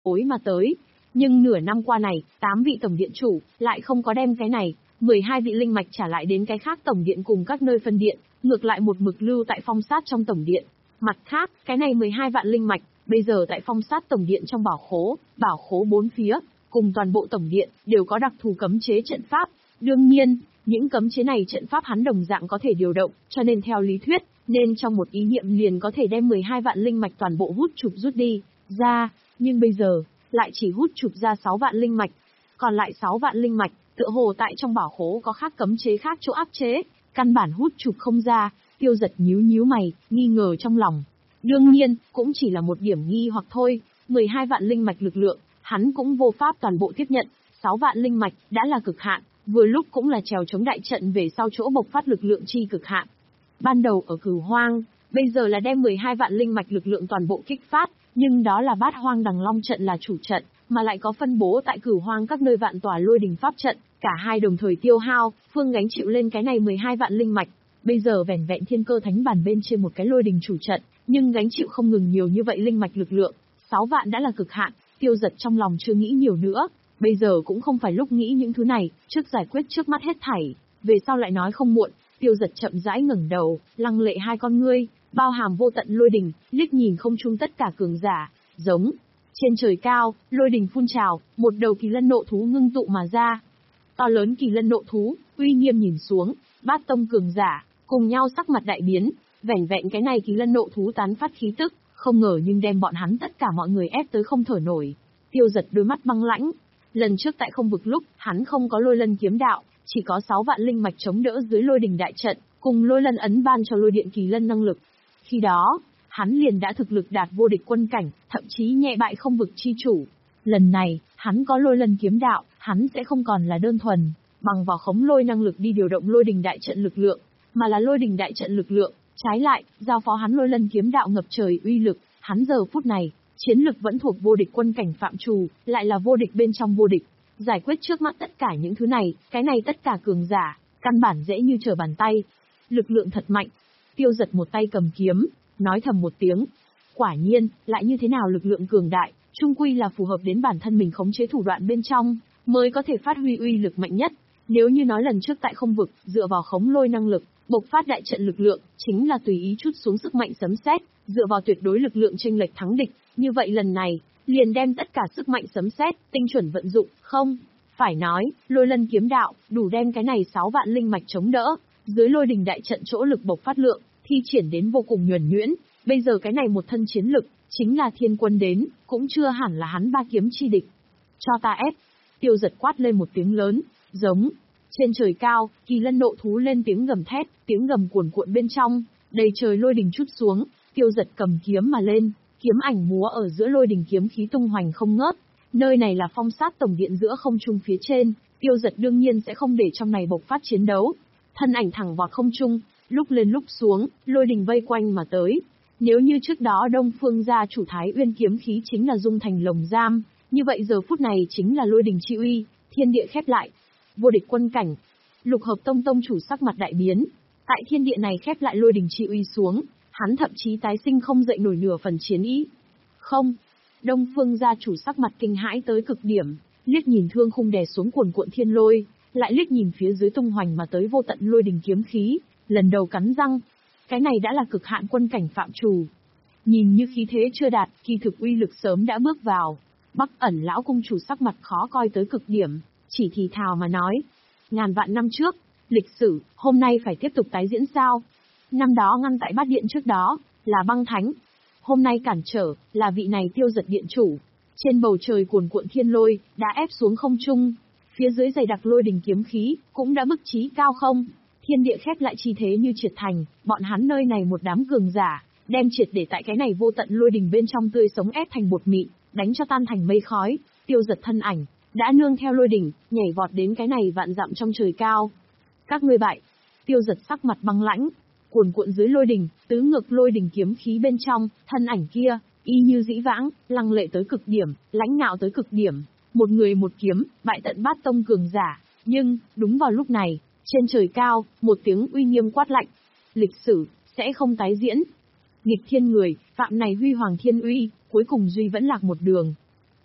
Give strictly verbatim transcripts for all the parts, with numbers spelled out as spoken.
ối mà tới. Nhưng nửa năm qua này, tám vị tổng điện chủ lại không có đem cái này, mười hai vị linh mạch trả lại đến cái khác tổng điện cùng các nơi phân điện, ngược lại một mực lưu tại phong sát trong tổng điện. Mặt khác, cái này mười hai vạn linh mạch, bây giờ tại phong sát tổng điện trong bảo khố, bảo khố bốn phía, cùng toàn bộ tổng điện, đều có đặc thù cấm chế trận pháp. Đương nhiên, những cấm chế này trận pháp hắn đồng dạng có thể điều động, cho nên theo lý thuyết, nên trong một ý niệm liền có thể đem mười hai vạn linh mạch toàn bộ hút chụp rút đi, ra, nhưng bây giờ, lại chỉ hút chụp ra sáu vạn linh mạch. Còn lại sáu vạn linh mạch, tựa hồ tại trong bảo khố có khác cấm chế khác chỗ áp chế, căn bản hút chụp không ra. Tiêu Giật nhíu nhíu mày, nghi ngờ trong lòng. Đương nhiên, cũng chỉ là một điểm nghi hoặc thôi, mười hai vạn linh mạch lực lượng, hắn cũng vô pháp toàn bộ tiếp nhận, sáu vạn linh mạch đã là cực hạn, vừa lúc cũng là trèo chống đại trận về sau chỗ bộc phát lực lượng chi cực hạn. Ban đầu ở Cửu Hoang, bây giờ là đem mười hai vạn linh mạch lực lượng toàn bộ kích phát, nhưng đó là Bát Hoang Đằng Long trận là chủ trận, mà lại có phân bố tại Cửu Hoang các nơi vạn tòa lôi đình pháp trận, cả hai đồng thời tiêu hao, phương gánh chịu lên cái này mười hai vạn linh mạch. Bây giờ vẻn vẹn Thiên Cơ Thánh Bàn bên trên một cái lôi đình chủ trận, nhưng gánh chịu không ngừng nhiều như vậy linh mạch lực lượng, sáu vạn đã là cực hạn. Tiêu Giật trong lòng chưa nghĩ nhiều nữa, bây giờ cũng không phải lúc nghĩ những thứ này, trước giải quyết trước mắt hết thảy, về sau lại nói không muộn. Tiêu Giật chậm rãi ngẩng đầu, lăng lệ hai con ngươi, bao hàm vô tận lôi đình, liếc nhìn không trung tất cả cường giả, giống. Trên trời cao, lôi đình phun trào, một đầu kỳ lân nộ thú ngưng tụ mà ra. To lớn kỳ lân nộ thú, uy nghiêm nhìn xuống, bát tông cường giả, cùng nhau sắc mặt đại biến, vẻn vẹn cái này kỳ lân nộ thú tán phát khí tức, không ngờ nhưng đem bọn hắn tất cả mọi người ép tới không thở nổi. Tiêu Giật đôi mắt băng lãnh. Lần trước tại không vực lúc, hắn không có lôi lân kiếm đạo, chỉ có sáu vạn linh mạch chống đỡ dưới lôi đình đại trận, cùng lôi lân ấn ban cho lôi điện kỳ lân năng lực. Khi đó, hắn liền đã thực lực đạt vô địch quân cảnh, thậm chí nhẹ bại không vực chi chủ. Lần này, hắn có lôi lân kiếm đạo, hắn sẽ không còn là đơn thuần, bằng vào khống lôi năng lực đi điều động lôi đình đại trận lực lượng, mà là lôi đình đại trận lực lượng, trái lại, giao phó hắn lôi lân kiếm đạo ngập trời uy lực, hắn giờ phút này, chiến lực vẫn thuộc vô địch quân cảnh phạm trù, lại là vô địch bên trong vô địch. Giải quyết trước mắt tất cả những thứ này, cái này tất cả cường giả, căn bản dễ như trở bàn tay. Lực lượng thật mạnh. Tiêu Giật một tay cầm kiếm, nói thầm một tiếng. Quả nhiên, lại như thế nào lực lượng cường đại, chung quy là phù hợp đến bản thân mình khống chế thủ đoạn bên trong, mới có thể phát huy uy lực mạnh nhất. Nếu như nói lần trước tại không vực, dựa vào khống lôi năng lực, bộc phát đại trận lực lượng, chính là tùy ý chút xuống sức mạnh sấm sét, dựa vào tuyệt đối lực lượng chênh lệch thắng địch, như vậy lần này, liền đem tất cả sức mạnh sấm sét, tinh chuẩn vận dụng, không, phải nói, lôi lân kiếm đạo, đủ đem cái này sáu vạn linh mạch chống đỡ, dưới lôi đình đại trận chỗ lực bộc phát lượng, thi triển đến vô cùng nhuần nhuyễn, bây giờ cái này một thân chiến lực, chính là thiên quân đến, cũng chưa hẳn là hắn ba kiếm chi địch. Cho ta ép, Tiêu Giật quát lên một tiếng lớn, giống. Trên trời cao, kỳ lân nộ thú lên tiếng gầm thét, tiếng gầm cuồn cuộn bên trong, đầy trời lôi đình chút xuống, Tiêu Giật cầm kiếm mà lên, kiếm ảnh múa ở giữa lôi đình kiếm khí tung hoành không ngớt. Nơi này là phong sát tổng điện giữa không trung phía trên, Tiêu Giật đương nhiên sẽ không để trong này bộc phát chiến đấu. Thân ảnh thẳng vào không trung, lúc lên lúc xuống, lôi đình vây quanh mà tới. Nếu như trước đó Đông Phương gia chủ Thái Uyên kiếm khí chính là dung thành lồng giam, như vậy giờ phút này chính là lôi đình chi uy, thiên địa khép lại. Vô địch quân cảnh, Lục Hợp Tông tông chủ sắc mặt đại biến. Tại thiên địa này khép lại lôi đình chi uy xuống, hắn thậm chí tái sinh không dậy nổi nửa phần chiến ý. Không, Đông Phương gia chủ sắc mặt kinh hãi tới cực điểm, liếc nhìn thương khung đè xuống cuồn cuộn thiên lôi, lại liếc nhìn phía dưới tung hoành mà tới vô tận lôi đình kiếm khí, lần đầu cắn răng. Cái này đã là cực hạn quân cảnh phạm trù. Nhìn như khí thế chưa đạt, kỳ thực uy lực sớm đã bước vào. Bắc Ẩn lão cung chủ sắc mặt khó coi tới cực điểm, chỉ thì thào mà nói. Ngàn vạn năm trước, lịch sử, hôm nay phải tiếp tục tái diễn sao? Năm đó ngăn tại bát điện trước đó, là băng thánh. Hôm nay cản trở, là vị này Tiêu Giật điện chủ. Trên bầu trời cuồn cuộn thiên lôi, đã ép xuống không trung. Phía dưới dày đặc lôi đình kiếm khí, cũng đã bức chí cao không. Thiên địa khép lại chi thế như triệt thành, bọn hắn nơi này một đám cường giả, đem triệt để tại cái này vô tận lôi đình bên trong tươi sống ép thành bột mịn, đánh cho tan thành mây khói. Tiêu Giật thân ảnh, đã nương theo lôi đỉnh, nhảy vọt đến cái này vạn dặm trong trời cao. Các ngươi bại. Tiêu Giật sắc mặt băng lãnh, cuồn cuộn dưới lôi đỉnh, tứ ngược lôi đỉnh kiếm khí bên trong, thân ảnh kia, y như dĩ vãng, lăng lệ tới cực điểm, lãnh ngạo tới cực điểm, một người một kiếm, bại tận bát tông cường giả. Nhưng, đúng vào lúc này, trên trời cao, một tiếng uy nghiêm quát lạnh. Lịch sử, sẽ không tái diễn. Nghịch thiên người, phạm này huy hoàng thiên uy, cuối cùng duy vẫn lạc một đường.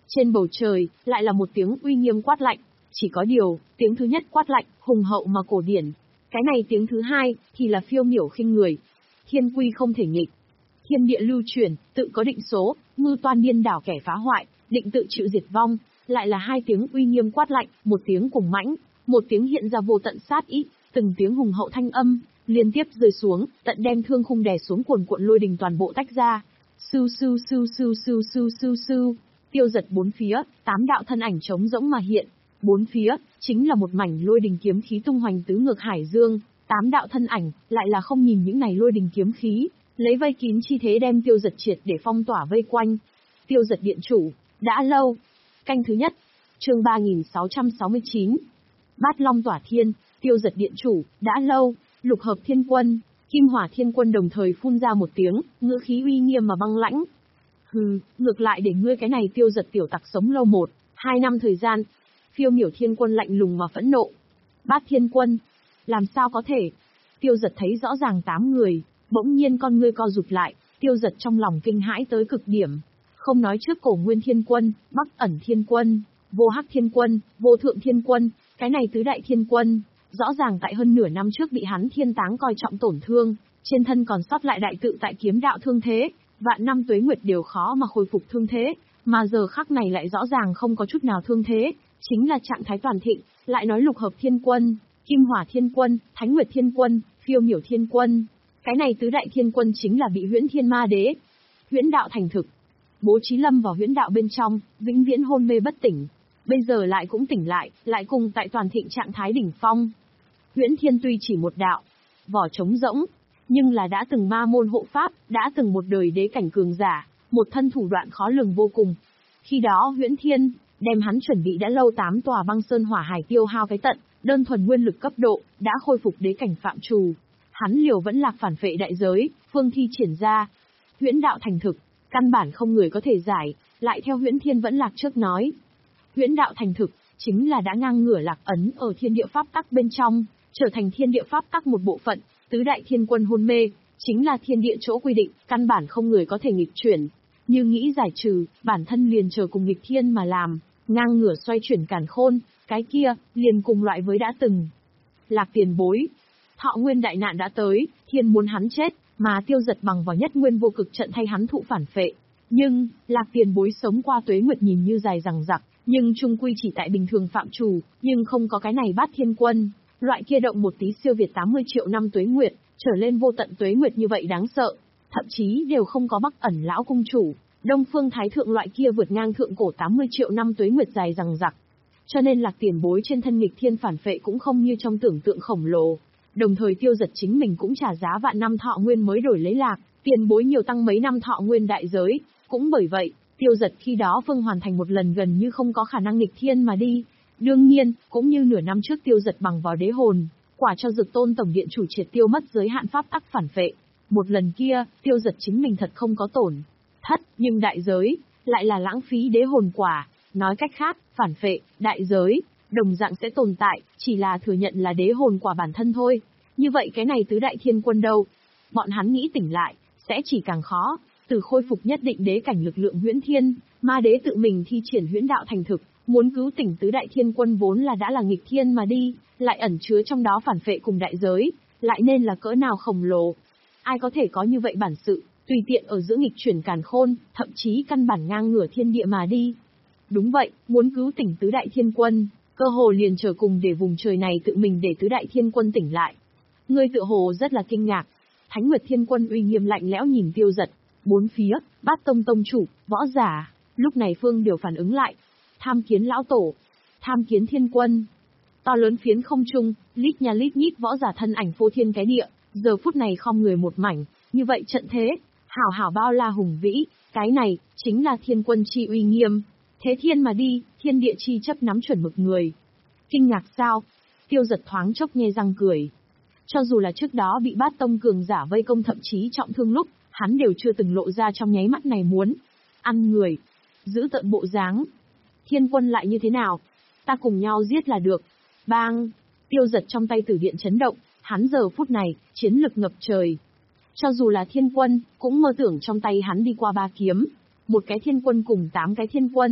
Trên bầu trời, lại là một tiếng uy nghiêm quát lạnh. Chỉ có điều, tiếng thứ nhất quát lạnh, hùng hậu mà cổ điển. Cái này tiếng thứ hai, thì là phiêu miểu khinh người. Thiên quy không thể nghịch. Thiên địa lưu chuyển, tự có định số, mưu toan điên đảo kẻ phá hoại, định tự chịu diệt vong. Lại là hai tiếng uy nghiêm quát lạnh, một tiếng cuồng mãnh, một tiếng hiện ra vô tận sát ý, từng tiếng hùng hậu thanh âm, liên tiếp rơi xuống, tận đem thương khung đè xuống cuồn cuộn lôi đình toàn bộ tách ra. Sưu sưu sưu sưu sưu sưu sưu sưu, tiêu giật bốn phía, tám đạo thân ảnh trống rỗng mà hiện. Bốn phía, chính là một mảnh lôi đình kiếm khí tung hoành tứ ngược hải dương, tám đạo thân ảnh, lại là không nhìn những này lôi đình kiếm khí, lấy vây kín chi thế đem tiêu giật triệt để phong tỏa vây quanh. Tiêu giật điện chủ, đã lâu. Canh thứ nhất, chương ba nghìn sáu trăm sáu mươi chín. Bát Long tỏa thiên, tiêu giật điện chủ, đã lâu. Lục hợp thiên quân, kim hỏa thiên quân đồng thời phun ra một tiếng, ngữ khí uy nghiêm mà băng lãnh. Hừ, ngược lại để ngươi cái này tiêu giật tiểu tặc sống lâu một, hai năm thời gian. Phiêu miểu thiên quân lạnh lùng mà phẫn nộ. Bát thiên quân, làm sao có thể? Tiêu giật thấy rõ ràng tám người, bỗng nhiên con ngươi co rụt lại, tiêu giật trong lòng kinh hãi tới cực điểm. Không nói trước cổ nguyên thiên quân, bắc ẩn thiên quân, vô hắc thiên quân, vô thượng thiên quân, cái này tứ đại thiên quân, rõ ràng tại hơn nửa năm trước bị hắn thiên táng coi trọng tổn thương, trên thân còn sót lại đại tự tại kiếm đạo thương thế, vạn năm tuế nguyệt đều khó mà khôi phục thương thế, mà giờ khắc này lại rõ ràng không có chút nào thương thế, chính là trạng thái toàn thịnh, lại nói lục hợp thiên quân, kim hỏa thiên quân, thánh nguyệt thiên quân, phiêu miểu thiên quân, cái này tứ đại thiên quân chính là bị huyễn thiên ma đế, huyễn đạo thành thực, bố trí lâm vào huyễn đạo bên trong, vĩnh viễn hôn mê bất tỉnh, bây giờ lại cũng tỉnh lại, lại cùng tại toàn thịnh trạng thái đỉnh phong. Huyễn thiên tuy chỉ một đạo, vỏ trống rỗng, nhưng là đã từng ma môn hộ pháp, đã từng một đời đế cảnh cường giả, một thân thủ đoạn khó lường vô cùng. Khi đó huyễn thiên, đem hắn chuẩn bị đã lâu tám tòa băng sơn hỏa hải tiêu hao cái tận, đơn thuần nguyên lực cấp độ, đã khôi phục đế cảnh phạm trù. Hắn liều vẫn lạc phản phệ đại giới, phương thi triển ra. Huyễn đạo thành thực, căn bản không người có thể giải, lại theo huyễn thiên vẫn lạc trước nói. Huyễn đạo thành thực, chính là đã ngang ngửa lạc ấn ở thiên địa pháp tắc bên trong, trở thành thiên địa pháp tắc một bộ phận, tứ đại thiên quân hôn mê, chính là thiên địa chỗ quy định, căn bản không người có thể nghịch chuyển. Như nghĩ giải trừ, bản thân liền chờ cùng nghịch thiên mà làm, ngang ngửa xoay chuyển càn khôn, cái kia, liền cùng loại với đã từng. Lạc tiền bối, thọ nguyên đại nạn đã tới, thiên muốn hắn chết, mà tiêu giật bằng vào nhất nguyên vô cực trận thay hắn thụ phản phệ. Nhưng, lạc tiền bối sống qua tuế nguyệt nhìn như dài rằng rặc, nhưng trung quy chỉ tại bình thường phạm trù, nhưng không có cái này bát thiên quân, loại kia động một tí siêu việt tám mươi triệu năm tuế nguyệt, trở lên vô tận tuế nguyệt như vậy đáng sợ, thậm chí đều không có bắc ẩn lão cung chủ, Đông Phương Thái Thượng loại kia vượt ngang thượng cổ tám mươi triệu năm tuế nguyệt dài rằng rặc. Cho nên lạc tiền bối trên thân nghịch thiên phản phệ cũng không như trong tưởng tượng khổng lồ. Đồng thời tiêu giật chính mình cũng trả giá vạn năm thọ nguyên mới đổi lấy lạc, tiền bối nhiều tăng mấy năm thọ nguyên đại giới. Cũng bởi vậy, tiêu giật khi đó phương hoàn thành một lần gần như không có khả năng nghịch thiên mà đi. Đương nhiên, cũng như nửa năm trước tiêu giật bằng vào đế hồn, quả cho Dực Tôn tổng điện chủ triệt tiêu mất giới hạn pháp tắc phản phệ. Một lần kia, tiêu giật chính mình thật không có tổn thất, nhưng đại giới, lại là lãng phí đế hồn quả. Nói cách khác, phản phệ, đại giới, đồng dạng sẽ tồn tại, chỉ là thừa nhận là đế hồn quả bản thân thôi. Như vậy cái này tứ đại thiên quân đâu? Bọn hắn nghĩ tỉnh lại, sẽ chỉ càng khó, từ khôi phục nhất định đế cảnh lực lượng huyễn thiên, ma đế tự mình thi triển huyễn đạo thành thực, muốn cứu tỉnh tứ đại thiên quân vốn là đã là nghịch thiên mà đi, lại ẩn chứa trong đó phản phệ cùng đại giới, lại nên là cỡ nào khổng lồ. Ai có thể có như vậy bản sự, tùy tiện ở giữa nghịch chuyển càn khôn, thậm chí căn bản ngang ngửa thiên địa mà đi. Đúng vậy, muốn cứu tỉnh tứ đại thiên quân, cơ hồ liền chờ cùng để vùng trời này tự mình để tứ đại thiên quân tỉnh lại. Ngươi tự hồ rất là kinh ngạc. Thánh Nguyệt Thiên Quân uy nghiêm lạnh lẽo nhìn tiêu giật, bốn phía, bát tông tông chủ, võ giả, lúc này phương đều phản ứng lại. Tham kiến lão tổ, tham kiến thiên quân. To lớn phiến không trung, lít nha lít nhít võ giả thân ảnh phô thiên cái địa, giờ phút này khom người một mảnh, như vậy trận thế, hảo hảo bao la hùng vĩ, cái này, chính là thiên quân chi uy nghiêm. Thế thiên mà đi, thiên địa chi chấp nắm chuẩn mực người. Kinh ngạc sao? Tiêu giật thoáng chốc nhe răng cười. Cho dù là trước đó bị bát tông cường giả vây công thậm chí trọng thương lúc, hắn đều chưa từng lộ ra trong nháy mắt này muốn ăn người, giữ tận bộ dáng. Thiên quân lại như thế nào? Ta cùng nhau giết là được. Bang! Tiêu giật trong tay tử điện chấn động, hắn giờ phút này, chiến lực ngập trời. Cho dù là thiên quân, cũng mơ tưởng trong tay hắn đi qua ba kiếm. Một cái thiên quân cùng tám cái thiên quân,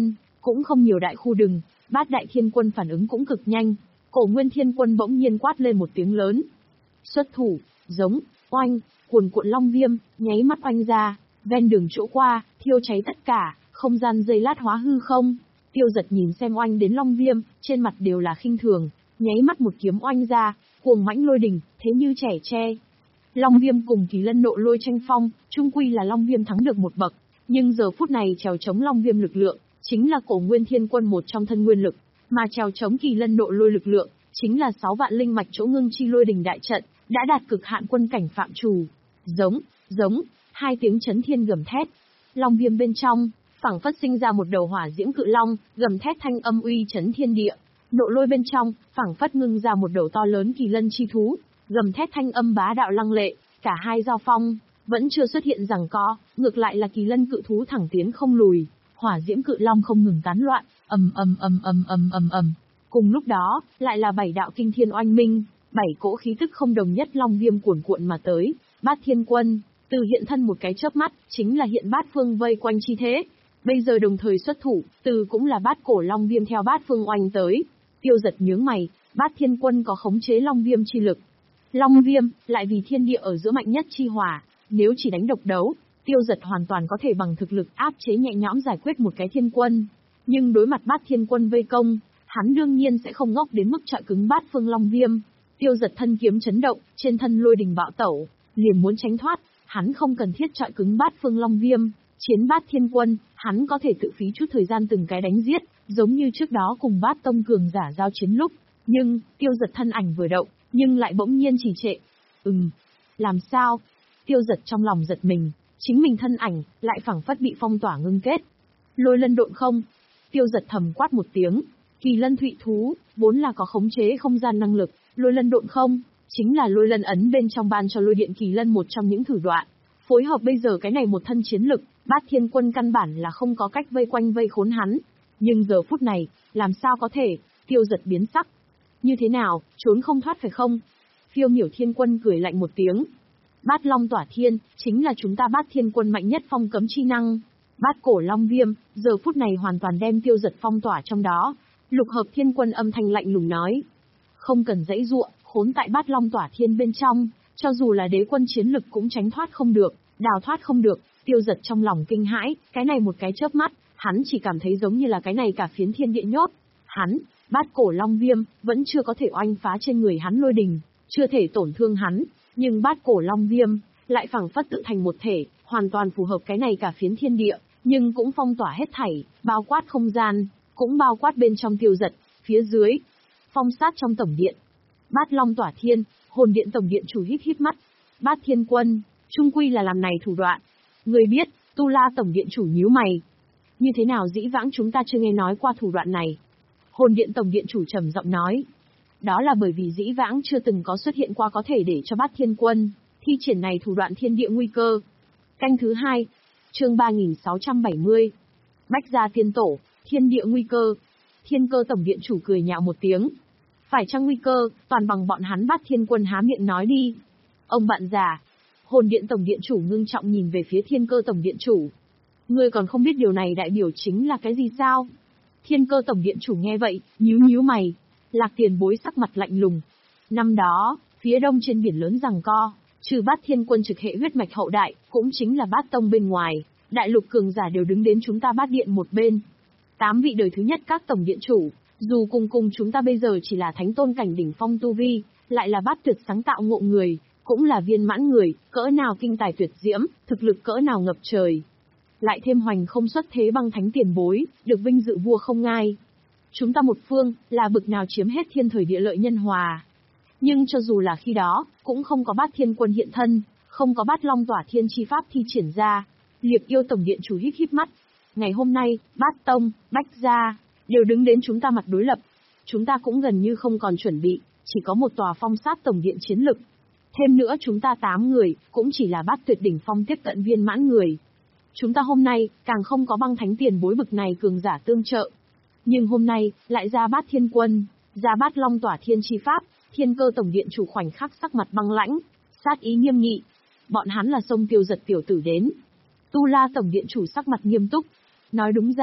cũng không nhiều đại khu đừng, Bát Đại Thiên Quân phản ứng cũng cực nhanh. Cổ Nguyên Thiên Quân bỗng nhiên quát lên một tiếng lớn. Xuất thủ, giống, oanh, cuồn cuộn long viêm, nháy mắt oanh ra, ven đường chỗ qua, thiêu cháy tất cả, không gian giây lát hóa hư không. Tiêu Giật nhìn xem oanh đến long viêm, trên mặt đều là khinh thường, nháy mắt một kiếm oanh ra, cuồng mãnh lôi đình, thế như trẻ tre. Long viêm cùng Kỳ Lân nộ lôi tranh phong, chung quy là long viêm thắng được một bậc, nhưng giờ phút này trèo chống long viêm lực lượng, chính là Cổ Nguyên Thiên Quân một trong thân nguyên lực, mà trèo chống Kỳ Lân nộ lôi lực lượng, chính là sáu vạn linh mạch chỗ ngưng chi lôi đình đại trận, đã đạt cực hạn quân cảnh phạm trù. Giống, giống, hai tiếng chấn thiên gầm thét. Long viêm bên trong, phảng phất sinh ra một đầu hỏa diễm cự long, gầm thét thanh âm uy chấn thiên địa. Nộ lôi bên trong, phảng phất ngưng ra một đầu to lớn kỳ lân chi thú, gầm thét thanh âm bá đạo lăng lệ, cả hai giao phong, vẫn chưa xuất hiện giằng co, ngược lại là kỳ lân cự thú thẳng tiến không lùi, hỏa diễm cự long không ngừng tán loạn, ầm ầm ầm ầm ầm ầm ầm. Cùng lúc đó, lại là bảy đạo kinh thiên oanh minh, bảy cỗ khí tức không đồng nhất long viêm cuồn cuộn mà tới, Bát Thiên Quân, từ hiện thân một cái chớp mắt, chính là hiện bát phương vây quanh chi thế. Bây giờ đồng thời xuất thủ, từ cũng là bát cổ long viêm theo bát phương oanh tới. Tiêu Giật nhướng mày, Bát Thiên Quân có khống chế long viêm chi lực. Long viêm, lại vì thiên địa ở giữa mạnh nhất chi hỏa, nếu chỉ đánh độc đấu, Tiêu Giật hoàn toàn có thể bằng thực lực áp chế nhẹ nhõm giải quyết một cái thiên quân. Nhưng đối mặt Bát Thiên Quân vây công, hắn đương nhiên sẽ không ngốc đến mức trọi cứng bát phương long viêm. Tiêu Giật thân kiếm chấn động, trên thân lôi đình bạo tẩu, liền muốn tránh thoát, hắn không cần thiết trọi cứng bát phương long viêm, chiến Bát Thiên Quân, hắn có thể tự phí chút thời gian từng cái đánh giết, giống như trước đó cùng Bát Tông cường giả giao chiến lúc. Nhưng, Tiêu Giật thân ảnh vừa động, nhưng lại bỗng nhiên trì trệ. Ừm, làm sao? Tiêu Giật trong lòng giật mình, chính mình thân ảnh, lại phảng phất bị phong tỏa ngưng kết. Lôi lân độn không? Tiêu Giật thầm quát một tiếng, kỳ lân thụy thú, vốn là có khống chế không gian năng lực, lôi lân độn không, chính là lôi lân ấn bên trong ban cho lôi điện kỳ lân một trong những thử đoạn. Phối hợp bây giờ cái này một thân chiến lực, Bát Thiên Quân căn bản là không có cách vây quanh vây khốn hắn. Nhưng giờ phút này, làm sao có thể? Tiêu Giật biến sắc. Như thế nào, trốn không thoát phải không? Phiêu Miểu Thiên Quân cười lạnh một tiếng. Bát Long Tỏa Thiên, chính là chúng ta Bát Thiên Quân mạnh nhất phong cấm chi năng. Bát cổ Long Viêm, giờ phút này hoàn toàn đem Tiêu Giật phong tỏa trong đó. Lục Hợp Thiên Quân âm thanh lạnh lùng nói. Không cần dãy dụa, khốn tại Bát Long Tỏa Thiên bên trong, cho dù là đế quân chiến lực cũng tránh thoát không được, đào thoát không được. Tiêu Giật trong lòng kinh hãi, cái này một cái chớp mắt, hắn chỉ cảm thấy giống như là cái này cả phiến thiên địa nhốt. Hắn, Bát cổ Long Viêm, vẫn chưa có thể oanh phá trên người hắn lôi đình, chưa thể tổn thương hắn, nhưng Bát cổ Long Viêm, lại phảng phất tự thành một thể, hoàn toàn phù hợp cái này cả phiến thiên địa, nhưng cũng phong tỏa hết thảy, bao quát không gian, cũng bao quát bên trong Tiêu Giật, phía dưới, phong sát trong tổng điện. Bát Long Tỏa Thiên, hồn điện tổng điện chủ híp híp mắt. Bát Thiên Quân, trung quy là làm này thủ đoạn. Người biết, Tu La tổng điện chủ nhíu mày. Như thế nào dĩ vãng chúng ta chưa nghe nói qua thủ đoạn này? Hồn điện tổng điện chủ trầm giọng nói. Đó là bởi vì dĩ vãng chưa từng có xuất hiện qua có thể để cho Bát Thiên Quân thi triển này thủ đoạn thiên địa nguy cơ. Canh thứ hai, chương ba nghìn sáu trăm bảy mươi. Bách gia tiên tổ, thiên địa nguy cơ. Thiên Cơ tổng điện chủ cười nhạo một tiếng. Phải chăng nguy cơ, toàn bằng bọn hắn Bát Thiên Quân há miệng nói đi. Ông bạn già. Hồn điện tổng điện chủ ngưng trọng nhìn về phía Thiên Cơ tổng điện chủ. Ngươi còn không biết điều này đại biểu chính là cái gì sao? Thiên Cơ tổng điện chủ nghe vậy, nhíu nhíu mày. Lạc Tiền Bối sắc mặt lạnh lùng. Năm đó, phía đông trên biển lớn giằng co, trừ Bát Thiên Quân trực hệ huyết mạch hậu đại, cũng chính là Bát Tông bên ngoài, đại lục cường giả đều đứng đến chúng ta Bát Điện một bên. Tám vị đời thứ nhất các tổng điện chủ, dù cùng cùng chúng ta bây giờ chỉ là thánh tôn cảnh đỉnh phong tu vi, lại là bát tuyệt sáng tạo ngộ người, cũng là viên mãn người, cỡ nào kinh tài tuyệt diễm, thực lực cỡ nào ngập trời. Lại thêm hoành không xuất thế băng thánh tiền bối, được vinh dự vua không ngai. Chúng ta một phương, là bực nào chiếm hết thiên thời địa lợi nhân hòa. Nhưng cho dù là khi đó, cũng không có Bát Thiên Quân hiện thân, không có Bát Long Tỏa Thiên chi pháp thi triển ra. Liệp Yêu tổng điện chủ híp híp mắt. Ngày hôm nay, Bát Tông, Bách Gia, đều đứng đến chúng ta mặt đối lập. Chúng ta cũng gần như không còn chuẩn bị, chỉ có một tòa phong sát tổng điện chiến lực. Thêm nữa chúng ta tám người, cũng chỉ là bát tuyệt đỉnh phong tiếp cận viên mãn người. Chúng ta hôm nay, càng không có băng thánh tiền bối bực này cường giả tương trợ. Nhưng hôm nay, lại ra Bát Thiên Quân, ra Bát Long Tỏa Thiên chi pháp, Thiên Cơ tổng điện chủ khoảnh khắc sắc mặt băng lãnh, sát ý nghiêm nghị. Bọn hắn là xông Tiêu Giật tiểu tử đến. Tu La tổng điện chủ sắc mặt nghiêm túc. Nói đúng ra,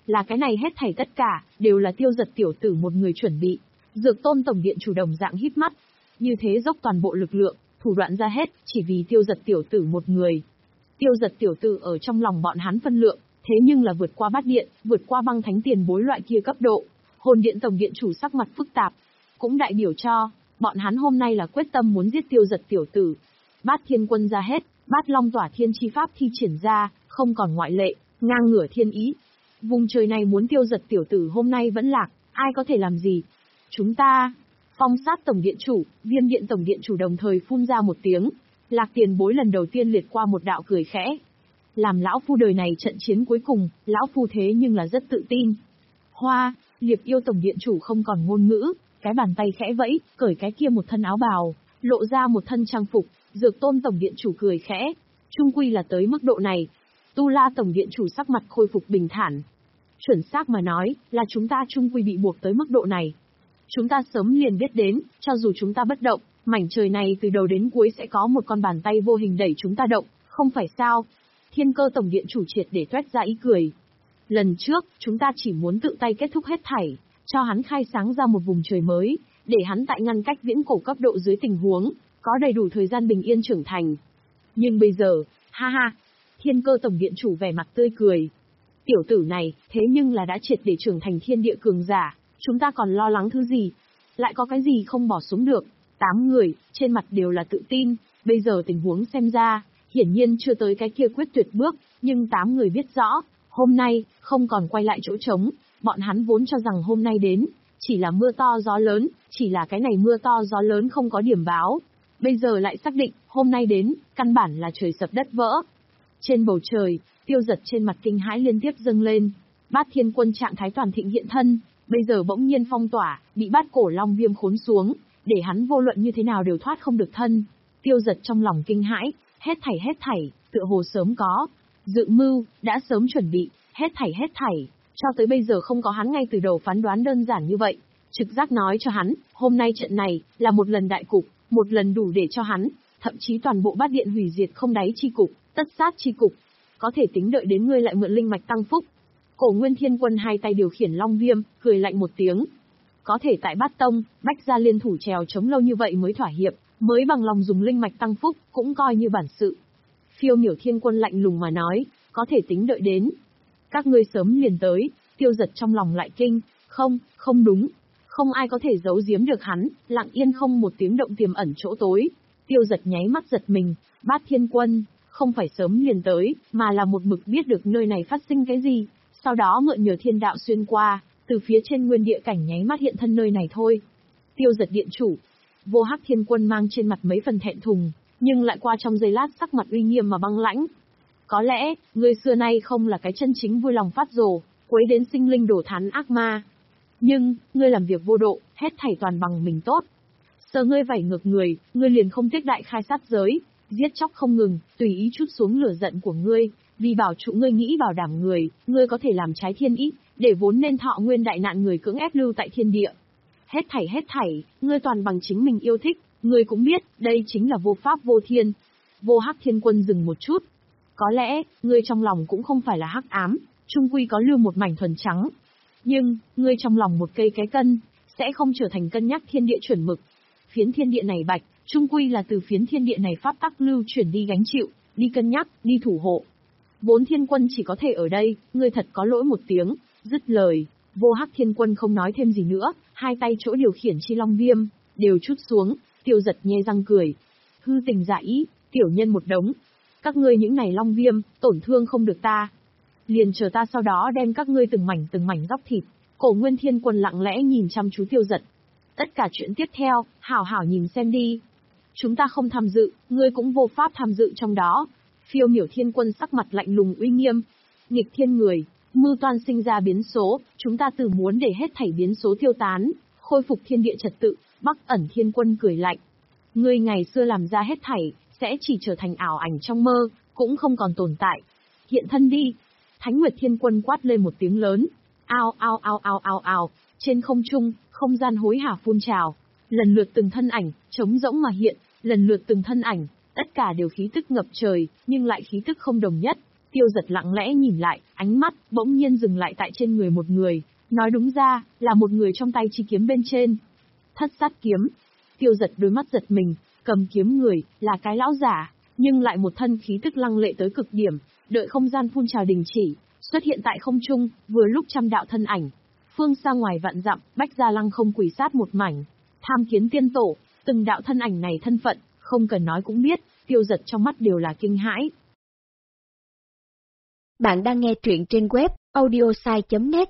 Là cái này hết thảy tất cả, đều là Tiêu Giật tiểu tử một người chuẩn bị. Dược Tôn tổng điện chủ đồng dạng híp mắt. Như thế dốc toàn bộ lực lượng, thủ đoạn ra hết, chỉ vì Tiêu Giật tiểu tử một người. Tiêu Giật tiểu tử ở trong lòng bọn hắn phân lượng, thế nhưng là vượt qua bát điện, vượt qua băng thánh tiền bối loại kia cấp độ. Hồn điện tổng điện chủ sắc mặt phức tạp, cũng đại biểu cho, bọn hắn hôm nay là quyết tâm muốn giết Tiêu Giật tiểu tử. Bát thiên quân ra hết, bát long tỏa thiên chi pháp thi triển ra, không còn ngoại lệ, ngang ngửa thiên ý. Vùng trời này muốn Tiêu Giật tiểu tử hôm nay vẫn lạc, ai có thể làm gì? Chúng ta, Phong Sát tổng điện chủ, Viêm điện tổng điện chủ đồng thời phun ra một tiếng. Lạc tiền bối lần đầu tiên liệt qua một đạo cười khẽ. Làm lão phu đời này trận chiến cuối cùng, lão phu thế nhưng là rất tự tin. Hoa, Liệp yêu tổng điện chủ không còn ngôn ngữ, cái bàn tay khẽ vẫy, cởi cái kia một thân áo bào, lộ ra một thân trang phục. Dược Tôn tổng điện chủ cười khẽ, trung quy là tới mức độ này. Tu La tổng điện chủ sắc mặt khôi phục bình thản. Chuẩn xác mà nói, là chúng ta trung quy bị buộc tới mức độ này. Chúng ta sớm liền biết đến, cho dù chúng ta bất động, mảnh trời này từ đầu đến cuối sẽ có một con bàn tay vô hình đẩy chúng ta động, không phải sao? Thiên Cơ tổng điện chủ triệt để toét ra ý cười. Lần trước, chúng ta chỉ muốn tự tay kết thúc hết thảy, cho hắn khai sáng ra một vùng trời mới, để hắn tại ngăn cách viễn cổ cấp độ dưới tình huống, có đầy đủ thời gian bình yên trưởng thành. Nhưng bây giờ, ha ha, Thiên Cơ tổng điện chủ vẻ mặt tươi cười. Tiểu tử này, thế nhưng là đã triệt để trưởng thành thiên địa cường giả, chúng ta còn lo lắng thứ gì? Lại có cái gì không bỏ xuống được? Tám người, trên mặt đều là tự tin, bây giờ tình huống xem ra, hiển nhiên chưa tới cái kia quyết tuyệt bước, nhưng tám người biết rõ, hôm nay, không còn quay lại chỗ trống, bọn hắn vốn cho rằng hôm nay đến, chỉ là mưa to gió lớn, chỉ là cái này mưa to gió lớn không có điểm báo. Bây giờ lại xác định, hôm nay đến, căn bản là trời sập đất vỡ. Trên bầu trời, Tiêu Giật trên mặt kinh hãi liên tiếp dâng lên. Bát thiên quân trạng thái toàn thịnh hiện thân, bây giờ bỗng nhiên phong tỏa, bị bát cổ long viêm khốn xuống, để hắn vô luận như thế nào đều thoát không được thân. Tiêu Giật trong lòng kinh hãi, hết thảy hết thảy, tựa hồ sớm có dự mưu, đã sớm chuẩn bị, hết thảy hết thảy, cho tới bây giờ không có hắn ngay từ đầu phán đoán đơn giản như vậy. Trực giác nói cho hắn, hôm nay trận này, là một lần đại cục, một lần đủ để cho hắn, thậm chí toàn bộ bát điện hủy diệt không đáy chi cục, tất sát chi cục. Có thể tính đợi đến ngươi lại mượn linh mạch tăng phúc. Cổ Nguyên Thiên Quân hai tay điều khiển long viêm, cười lạnh một tiếng. Có thể tại Bát Tông, Bách gia liên thủ trèo chống lâu như vậy mới thỏa hiệp, mới bằng lòng dùng linh mạch tăng phúc, cũng coi như bản sự. Phiêu Miểu Thiên Quân lạnh lùng mà nói, có thể tính đợi đến. Các ngươi sớm liền tới, Tiêu Giật trong lòng lại kinh, không, không đúng. Không ai có thể giấu giếm được hắn, lặng yên không một tiếng động tiềm ẩn chỗ tối. Tiêu Giật nháy mắt giật mình, Bát Thiên Quân, không phải sớm liền tới, mà là một mực biết được nơi này phát sinh cái gì, sau đó mượn nhờ thiên đạo xuyên qua, từ phía trên nguyên địa cảnh nháy mắt hiện thân nơi này thôi. Tiêu Giật điện chủ, Vô Hắc Thiên Quân mang trên mặt mấy phần thẹn thùng, nhưng lại qua trong giây lát sắc mặt uy nghiêm mà băng lãnh. Có lẽ, ngươi xưa nay không là cái chân chính vui lòng phát rồ, quấy đến sinh linh đổ thán ác ma. Nhưng, ngươi làm việc vô độ, hết thảy toàn bằng mình tốt. Sờ ngươi vảy ngược người, ngươi liền không tiếc đại khai sát giới, giết chóc không ngừng, tùy ý chút xuống lửa giận của ngươi, vì bảo trụ ngươi nghĩ bảo đảm người, ngươi có thể làm trái thiên ý, để vốn nên thọ nguyên đại nạn người cưỡng ép lưu tại thiên địa. Hết thảy hết thảy, ngươi toàn bằng chính mình yêu thích, ngươi cũng biết, đây chính là vô pháp vô thiên. Vô Hắc Thiên Quân dừng một chút. Có lẽ, ngươi trong lòng cũng không phải là hắc ám, trung quy có lưu một mảnh thuần trắng. Nhưng, ngươi trong lòng một cây cái cân, sẽ không trở thành cân nhắc thiên địa chuẩn mực. Phiến thiên địa này bạch, trung quy là từ phiến thiên địa này pháp tắc lưu chuyển đi gánh chịu, đi cân nhắc, đi thủ hộ. Bốn thiên quân chỉ có thể ở đây, ngươi thật có lỗi một tiếng, dứt lời. Vô Hắc Thiên Quân không nói thêm gì nữa, hai tay chỗ điều khiển chi long viêm, đều chút xuống, Tiêu Giật nhe răng cười. Hư tình giả ý, tiểu nhân một đống. Các ngươi những này long viêm, tổn thương không được ta. Liền chờ ta sau đó đem các ngươi từng mảnh từng mảnh dóc thịt. Cổ Nguyên Thiên Quân lặng lẽ nhìn chăm chú Tiêu Giật. Tất cả chuyện tiếp theo, hảo hảo nhìn xem đi. Chúng ta không tham dự, ngươi cũng vô pháp tham dự trong đó. Phiêu Miểu Thiên Quân sắc mặt lạnh lùng uy nghiêm. Nghịch thiên người, mưu toan sinh ra biến số, chúng ta từ muốn để hết thảy biến số tiêu tán, khôi phục thiên địa trật tự. Bắc Ẩn Thiên Quân cười lạnh. Ngươi ngày xưa làm ra hết thảy, sẽ chỉ trở thành ảo ảnh trong mơ, cũng không còn tồn tại. Hiện thân đi. Thánh Nguyệt Thiên Quân quát lên một tiếng lớn. Ao ao ao ao ao ao, trên không trung, không gian hối hả phun trào. Lần lượt từng thân ảnh, trống rỗng mà hiện, lần lượt từng thân ảnh, tất cả đều khí tức ngập trời, nhưng lại khí tức không đồng nhất. Tiêu Giật lặng lẽ nhìn lại, ánh mắt bỗng nhiên dừng lại tại trên người một người, nói đúng ra, là một người trong tay chi kiếm bên trên. Thất sát kiếm. Tiêu Giật đôi mắt giật mình, cầm kiếm người, là cái lão giả, nhưng lại một thân khí tức lăng lệ tới cực điểm, đợi không gian phun trào đình chỉ, xuất hiện tại không trung, vừa lúc trăm đạo thân ảnh. Phương xa ngoài vạn dặm, Bách Gia Lăng không quỷ sát một mảnh. Tham kiến tiên tổ, từng đạo thân ảnh này thân phận, không cần nói cũng biết, Tiêu Giật trong mắt đều là kinh hãi. Bạn đang nghe truyện trên web audiosai chấm net.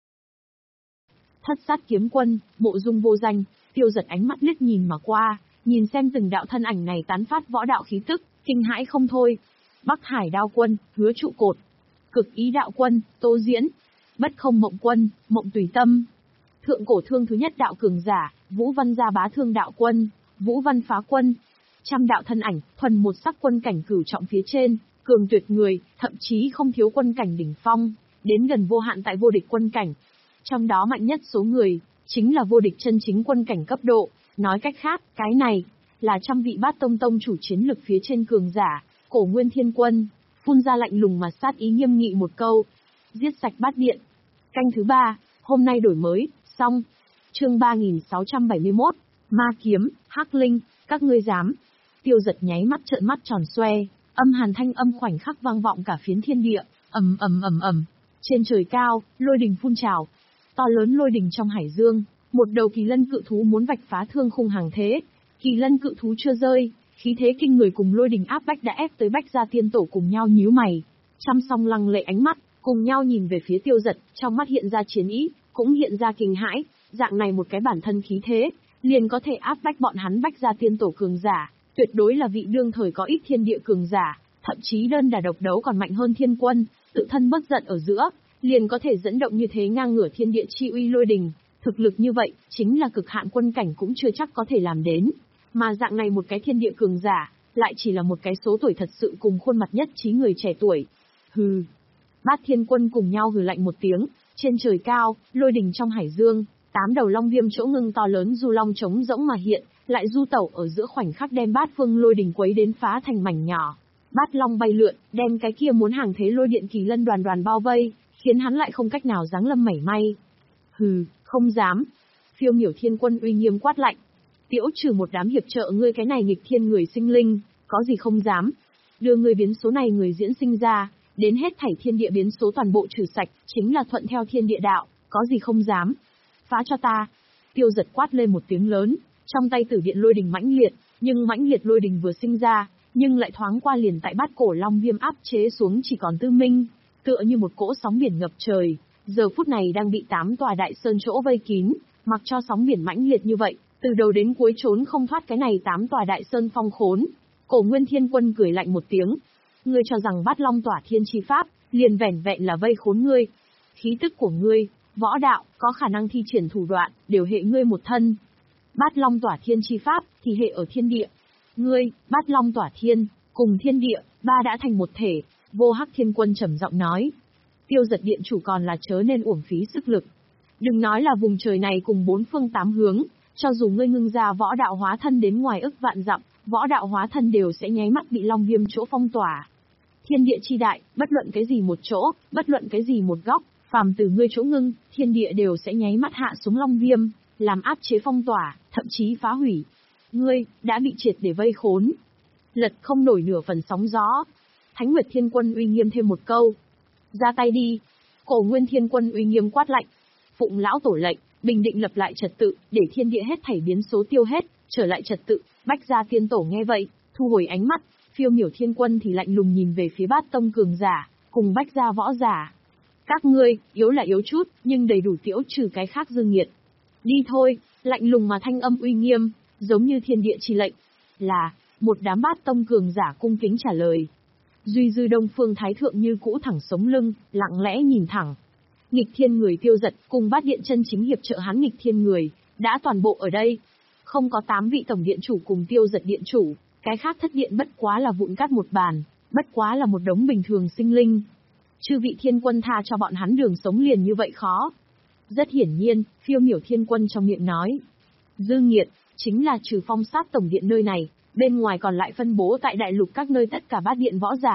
Thất sát kiếm quân, mộ dung vô danh, Tiêu Giật ánh mắt liếc nhìn mà qua, nhìn xem từng đạo thân ảnh này tán phát võ đạo khí tức, kinh hãi không thôi. Bắc Hải Đao Quân, Hứa Trụ Cột, Cực Ý Đạo Quân, Tô Diễn, Bất Không Mộng Quân, Mộng Tùy Tâm, Thượng Cổ Thương thứ nhất đạo cường giả, Vũ Văn Gia Bá Thương Đạo Quân, Vũ Văn Phá Quân. Trăm đạo thân ảnh, thuần một sắc quân cảnh cửu trọng phía trên, cường tuyệt người, thậm chí không thiếu quân cảnh đỉnh phong, đến gần vô hạn tại vô địch quân cảnh. Trong đó mạnh nhất số người, chính là vô địch chân chính quân cảnh cấp độ, nói cách khác, cái này, là trăm vị bát tông tông chủ chiến lực phía trên cường giả, Cổ Nguyên Thiên Quân, phun ra lạnh lùng mà sát ý nghiêm nghị một câu, giết sạch bát điện. Canh thứ ba, hôm nay đổi mới, xong. Chương ba nghìn sáu trăm bảy mươi mốt, Ma Kiếm, Hắc Linh, các ngươi dám. Tiêu Giật nháy mắt trợn mắt tròn xoe, âm hàn thanh âm khoảnh khắc vang vọng cả phiến thiên địa, ầm ầm ầm ầm. Trên trời cao, lôi đình phun trào, to lớn lôi đình trong hải dương, một đầu kỳ lân cự thú muốn vạch phá thương khung hàng thế. Kỳ lân cự thú chưa rơi, khí thế kinh người cùng lôi đình áp bách đã ép tới Bách Gia tiên tổ cùng nhau nhíu mày, chăm song lăng lệ ánh mắt, cùng nhau nhìn về phía Tiêu Giật, trong mắt hiện ra chiến ý, cũng hiện ra kinh hãi, dạng này một cái bản thân khí thế, liền có thể áp bách bọn hắn Bách Gia tiên tổ cường giả, tuyệt đối là vị đương thời có ít thiên địa cường giả, thậm chí đơn đả độc đấu còn mạnh hơn thiên quân, tự thân bất giận ở giữa, liền có thể dẫn động như thế ngang ngửa thiên địa chi uy lôi đình, thực lực như vậy, chính là cực hạn quân cảnh cũng chưa chắc có thể làm đến, mà dạng này một cái thiên địa cường giả, lại chỉ là một cái số tuổi thật sự cùng khuôn mặt nhất trí người trẻ tuổi. Hừ. Bát thiên quân cùng nhau hừ lạnh một tiếng, trên trời cao, lôi đình trong hải dương, tám đầu long viêm chỗ ngưng to lớn du long trống rỗng mà hiện, lại du tẩu ở giữa khoảnh khắc đem bát phương lôi đình quấy đến phá thành mảnh nhỏ. Bát long bay lượn, đem cái kia muốn hàng thế lôi điện kỳ lân đoàn đoàn bao vây, khiến hắn lại không cách nào giáng lâm mảy may. Hừ, không dám. Phiêu Miểu Thiên Quân uy nghiêm quát lạnh. Tiễu trừ một đám hiệp trợ ngươi cái này nghịch thiên người sinh linh, có gì không dám. Đưa ngươi biến số này người diễn sinh ra, đến hết thảy thiên địa biến số toàn bộ trừ sạch, chính là thuận theo thiên địa đạo, có gì không dám. Phá cho ta. Tiêu Giật quát lên một tiếng lớn, trong tay tử điện lôi đình mãnh liệt, nhưng mãnh liệt lôi đình vừa sinh ra, nhưng lại thoáng qua liền tại bát cổ long viêm áp chế xuống chỉ còn tư minh, tựa như một cỗ sóng biển ngập trời, giờ phút này đang bị tám tòa đại sơn chỗ vây kín, mặc cho sóng biển mãnh liệt như vậy, từ đầu đến cuối trốn không thoát cái này tám tòa đại sơn phong khốn. Cổ Nguyên Thiên Quân cười lạnh một tiếng, ngươi cho rằng bát long tỏa thiên chi pháp, liền vẻn vẹn là vây khốn ngươi. Khí tức của ngươi, võ đạo, có khả năng thi triển thủ đoạn, đều hệ ngươi một thân. Bát long tỏa thiên chi pháp, thì hệ ở thiên địa. Ngươi, bát long tỏa thiên, cùng thiên địa, ba đã thành một thể, Vô Hắc Thiên Quân trầm giọng nói. Tiêu Giật điện chủ còn là chớ nên uổng phí sức lực. Đừng nói là vùng trời này cùng bốn phương tám hướng, cho dù ngươi ngưng ra võ đạo hóa thân đến ngoài ức vạn dặm, võ đạo hóa thân đều sẽ nháy mắt bị long viêm chỗ phong tỏa. Thiên địa chi đại, bất luận cái gì một chỗ, bất luận cái gì một góc, phàm từ ngươi chỗ ngưng, thiên địa đều sẽ nháy mắt hạ xuống long viêm, làm áp chế phong tỏa, thậm chí phá hủy. Ngươi, đã bị triệt để vây khốn. Lật không nổi nửa phần sóng gió. Thánh Nguyệt Thiên Quân uy nghiêm thêm một câu. Ra tay đi. Cổ Nguyên Thiên Quân uy nghiêm quát lạnh. Phụng lão tổ lệnh, bình định lập lại trật tự, để thiên địa hết thảy biến số tiêu hết, trở lại trật tự. Bách Gia tiên tổ nghe vậy, thu hồi ánh mắt, Phiêu Miểu Thiên Quân thì lạnh lùng nhìn về phía Bát Tông cường giả, cùng Bách Gia võ giả. Các ngươi, yếu là yếu chút, nhưng đầy đủ tiễu trừ cái khác dư nghiệt. Đi thôi, lạnh lùng mà thanh âm uy nghiêm, giống như thiên địa chi lệnh. Là, một đám Bát Tông cường giả cung kính trả lời. Duy dư Đông Phương Thái Thượng như cũ thẳng sống lưng, lặng lẽ nhìn thẳng. Nghịch thiên người Tiêu Giật cùng Bát Điện chân chính hiệp trợ hắn nghịch thiên người, đã toàn bộ ở đây. Không có tám vị tổng điện chủ cùng Tiêu Giật điện chủ, cái khác thất điện bất quá là vụn cát một bàn, bất quá là một đống bình thường sinh linh. Chư vị thiên quân tha cho bọn hắn đường sống liền như vậy khó. Rất hiển nhiên, Phiêu Miểu Thiên Quân trong miệng nói. Dư nghiệt, chính là trừ phong sát tổng điện nơi này, bên ngoài còn lại phân bố tại đại lục các nơi tất cả bát điện võ giả.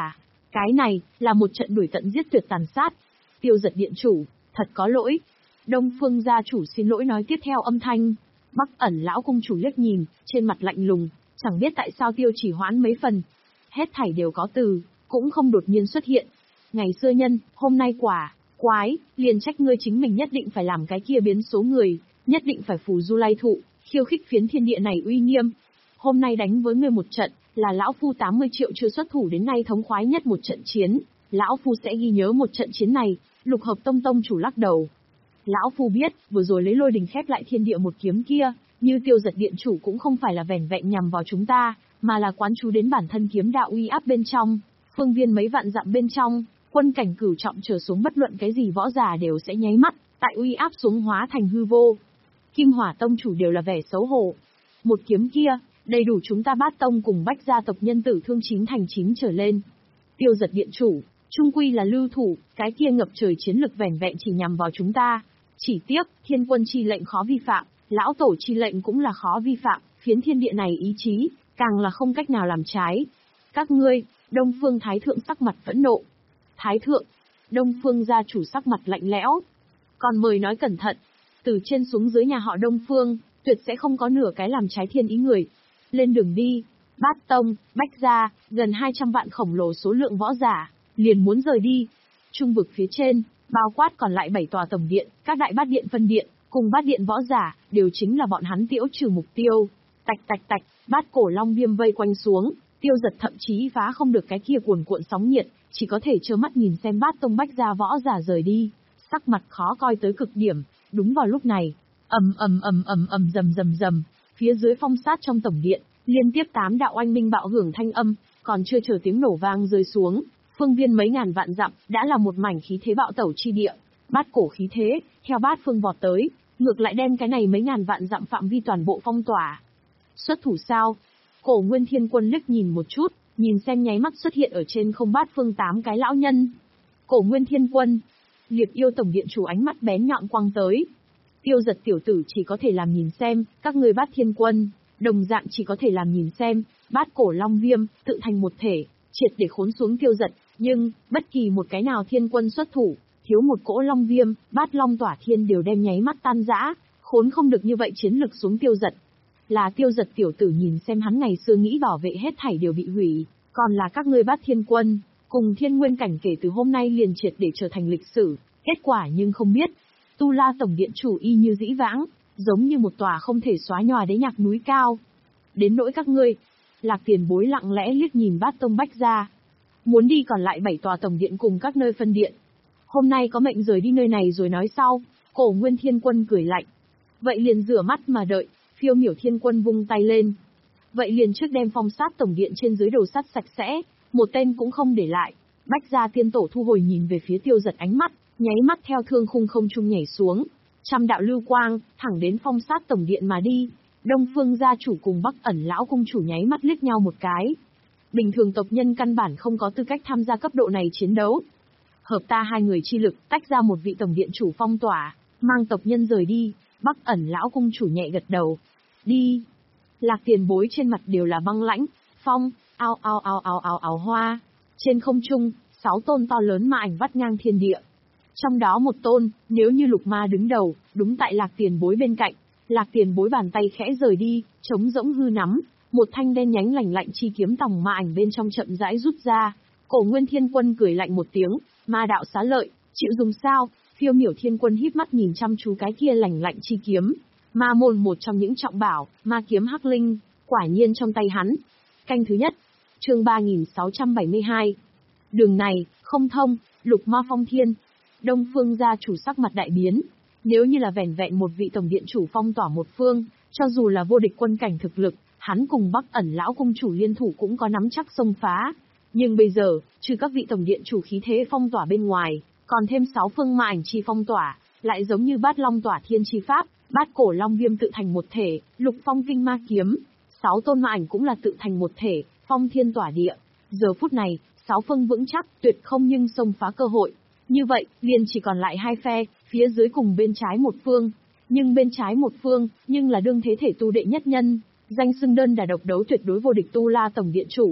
Cái này, là một trận đuổi tận giết tuyệt tàn sát. Tiêu Giật điện chủ, thật có lỗi. Đông Phương gia chủ xin lỗi nói tiếp theo âm thanh. Bắc Ẩn lão cung chủ liếc nhìn, trên mặt lạnh lùng, chẳng biết tại sao Tiêu chỉ hoãn mấy phần. Hết thảy đều có từ, cũng không đột nhiên xuất hiện. Ngày xưa nhân, hôm nay quả, quái, liền trách ngươi chính mình nhất định phải làm cái kia biến số người, nhất định phải phù du lai thụ, khiêu khích phiến thiên địa này uy nghiêm. Hôm nay đánh với ngươi một trận, là lão phu tám mươi triệu chưa xuất thủ đến nay thống khoái nhất một trận chiến, lão phu sẽ ghi nhớ một trận chiến này. Lục Hợp Tông tông chủ lắc đầu. Lão phu biết, vừa rồi lấy lôi đình khép lại thiên địa một kiếm kia, như Tiêu Giật điện chủ cũng không phải là vẻn vẹn nhằm vào chúng ta, mà là quán chú đến bản thân kiếm đạo uy áp bên trong, phương viên mấy vạn dặm bên trong, quân cảnh cửu trọng trở xuống bất luận cái gì võ giả đều sẽ nháy mắt, tại uy áp xuống hóa thành hư vô. Kim Hỏa Tông chủ đều là vẻ xấu hổ. Một kiếm kia, đầy đủ chúng ta Bát Tông cùng Bách gia tộc nhân tử thương chín thành chín trở lên. Tiêu Giật điện chủ, trung quy là lưu thủ, cái kia ngập trời chiến lực vẻn vẹn chỉ nhằm vào chúng ta. Chỉ tiếc, thiên quân chi lệnh khó vi phạm, lão tổ chi lệnh cũng là khó vi phạm, phiến thiên địa này ý chí, càng là không cách nào làm trái. Các ngươi, Đông Phương Thái Thượng sắc mặt phẫn nộ. Thái Thượng, Đông Phương gia chủ sắc mặt lạnh lẽo. Còn mời nói cẩn thận, từ trên xuống dưới nhà họ Đông Phương, tuyệt sẽ không có nửa cái làm trái thiên ý người. Lên đường đi, Bát Tông, Bách gia, gần hai trăm vạn khổng lồ số lượng võ giả, liền muốn rời đi. Trung vực phía trên, bao quát còn lại bảy tòa tổng điện, các đại bát điện phân điện, cùng bát điện võ giả, đều chính là bọn hắn tiễu trừ mục tiêu. Tạch tạch tạch, bát cổ long viêm vây quanh xuống, Tiêu Giật thậm chí phá không được cái kia cuồn cuộn sóng nhiệt, chỉ có thể trơ mắt nhìn xem Bát Tông Bách gia võ giả rời đi, sắc mặt khó coi tới cực điểm. Đúng vào lúc này, ầm ầm ầm ầm ầm rầm rầm rầm, phía dưới phong sát trong tổng điện, liên tiếp tám đạo oanh minh bạo hưởng thanh âm, còn chưa chờ tiếng nổ vang rơi xuống, phương viên mấy ngàn vạn dặm đã là một mảnh khí thế bạo tẩu chi địa. Bát cổ khí thế, theo bát phương vọt tới, ngược lại đem cái này mấy ngàn vạn dặm phạm vi toàn bộ phong tỏa. Xuất thủ sao? Cổ Nguyên Thiên Quân liếc nhìn một chút, nhìn xem nháy mắt xuất hiện ở trên không bát phương tám cái lão nhân. Cổ Nguyên Thiên Quân, Liệp Yêu tổng điện chủ ánh mắt bén nhọn quăng tới. Tiêu Giật tiểu tử chỉ có thể làm nhìn xem, các ngươi Bát Thiên Quân, đồng dạng chỉ có thể làm nhìn xem, bát cổ long viêm, tự thành một thể, triệt để khốn xuống Tiêu Giật, nhưng, bất kỳ một cái nào thiên quân xuất thủ, thiếu một cỗ long viêm, bát long tỏa thiên đều đem nháy mắt tan rã, khốn không được như vậy chiến lực xuống Tiêu Giật. Là Tiêu Giật tiểu tử nhìn xem hắn ngày xưa nghĩ bảo vệ hết thảy đều bị hủy, còn là các ngươi Bát Thiên Quân, cùng thiên nguyên cảnh kể từ hôm nay liền triệt để trở thành lịch sử, kết quả nhưng không biết. Tu La tổng điện chủ y như dĩ vãng, giống như một tòa không thể xóa nhòa đế nhạc núi cao. Đến nỗi các ngươi, Lạc Tiền Bối lặng lẽ liếc nhìn Bát Tông Bách gia, muốn đi còn lại bảy tòa tổng điện cùng các nơi phân điện. Hôm nay có mệnh rời đi nơi này rồi nói sau. Cổ Nguyên Thiên Quân cười lạnh. Vậy liền rửa mắt mà đợi. Phiêu Miểu Thiên Quân vung tay lên. Vậy liền trước đem phong sát tổng điện trên dưới đầu sắt sạch sẽ, một tên cũng không để lại. Bách gia tiên tổ thu hồi nhìn về phía Tiêu Giật ánh mắt, nháy mắt theo thương khung không trung nhảy xuống. Trăm đạo lưu quang, thẳng đến phong sát tổng điện mà đi. Đông Phương gia chủ cùng Bắc Ẩn lão cung chủ nháy mắt liếc nhau một cái. Bình thường tộc nhân căn bản không có tư cách tham gia cấp độ này chiến đấu. Hợp ta hai người chi lực, tách ra một vị tổng điện chủ phong tỏa, mang tộc nhân rời đi. Bắc Ẩn lão cung chủ nhẹ gật đầu. Đi. Lạc Tiền Bối trên mặt đều là băng lãnh, phong, ao ao ao ao ao ao hoa. Trên không trung, sáu tôn to lớn ma ảnh vắt ngang thiên địa. Trong đó một tôn, nếu như lục ma đứng đầu, đúng tại Lạc Tiền Bối bên cạnh. Lạc Tiền Bối bàn tay khẽ rời đi, trống rỗng hư nắm, một thanh đen nhánh lạnh lạnh chi kiếm tòng ma ảnh bên trong chậm rãi rút ra. Cổ Nguyên Thiên Quân cười lạnh một tiếng, ma đạo xá lợi, chịu dùng sao? Phiêu Miểu Thiên Quân híp mắt nhìn chăm chú cái kia lạnh lạnh chi kiếm. Ma môn một trong những trọng bảo, ma kiếm hắc linh, quả nhiên trong tay hắn. Canh thứ nhất, chương ba nghìn sáu trăm bảy mươi hai. Đường này, không thông, lục ma phong thiên. Đông Phương gia chủ sắc mặt đại biến. Nếu như là vẻn vẹn một vị tổng điện chủ phong tỏa một phương, cho dù là vô địch quân cảnh thực lực, hắn cùng Bắc Ẩn lão cung chủ liên thủ cũng có nắm chắc xông phá. Nhưng bây giờ, trừ các vị tổng điện chủ khí thế phong tỏa bên ngoài, còn thêm sáu phương ma ảnh chi phong tỏa, lại giống như bát long tỏa thiên chi pháp, bát cổ long viêm tự thành một thể, lục phong kinh ma kiếm, sáu tôn ma ảnh cũng là tự thành một thể, phong thiên tỏa địa. Giờ phút này, sáu phương vững chắc, tuyệt không nhưng xông phá cơ hội. Như vậy, liền chỉ còn lại hai phe, phía dưới cùng bên trái một phương. Nhưng bên trái một phương, nhưng là đương thế thể tu đệ nhất nhân, danh xưng đơn đả độc đấu tuyệt đối vô địch Tu La tổng điện chủ.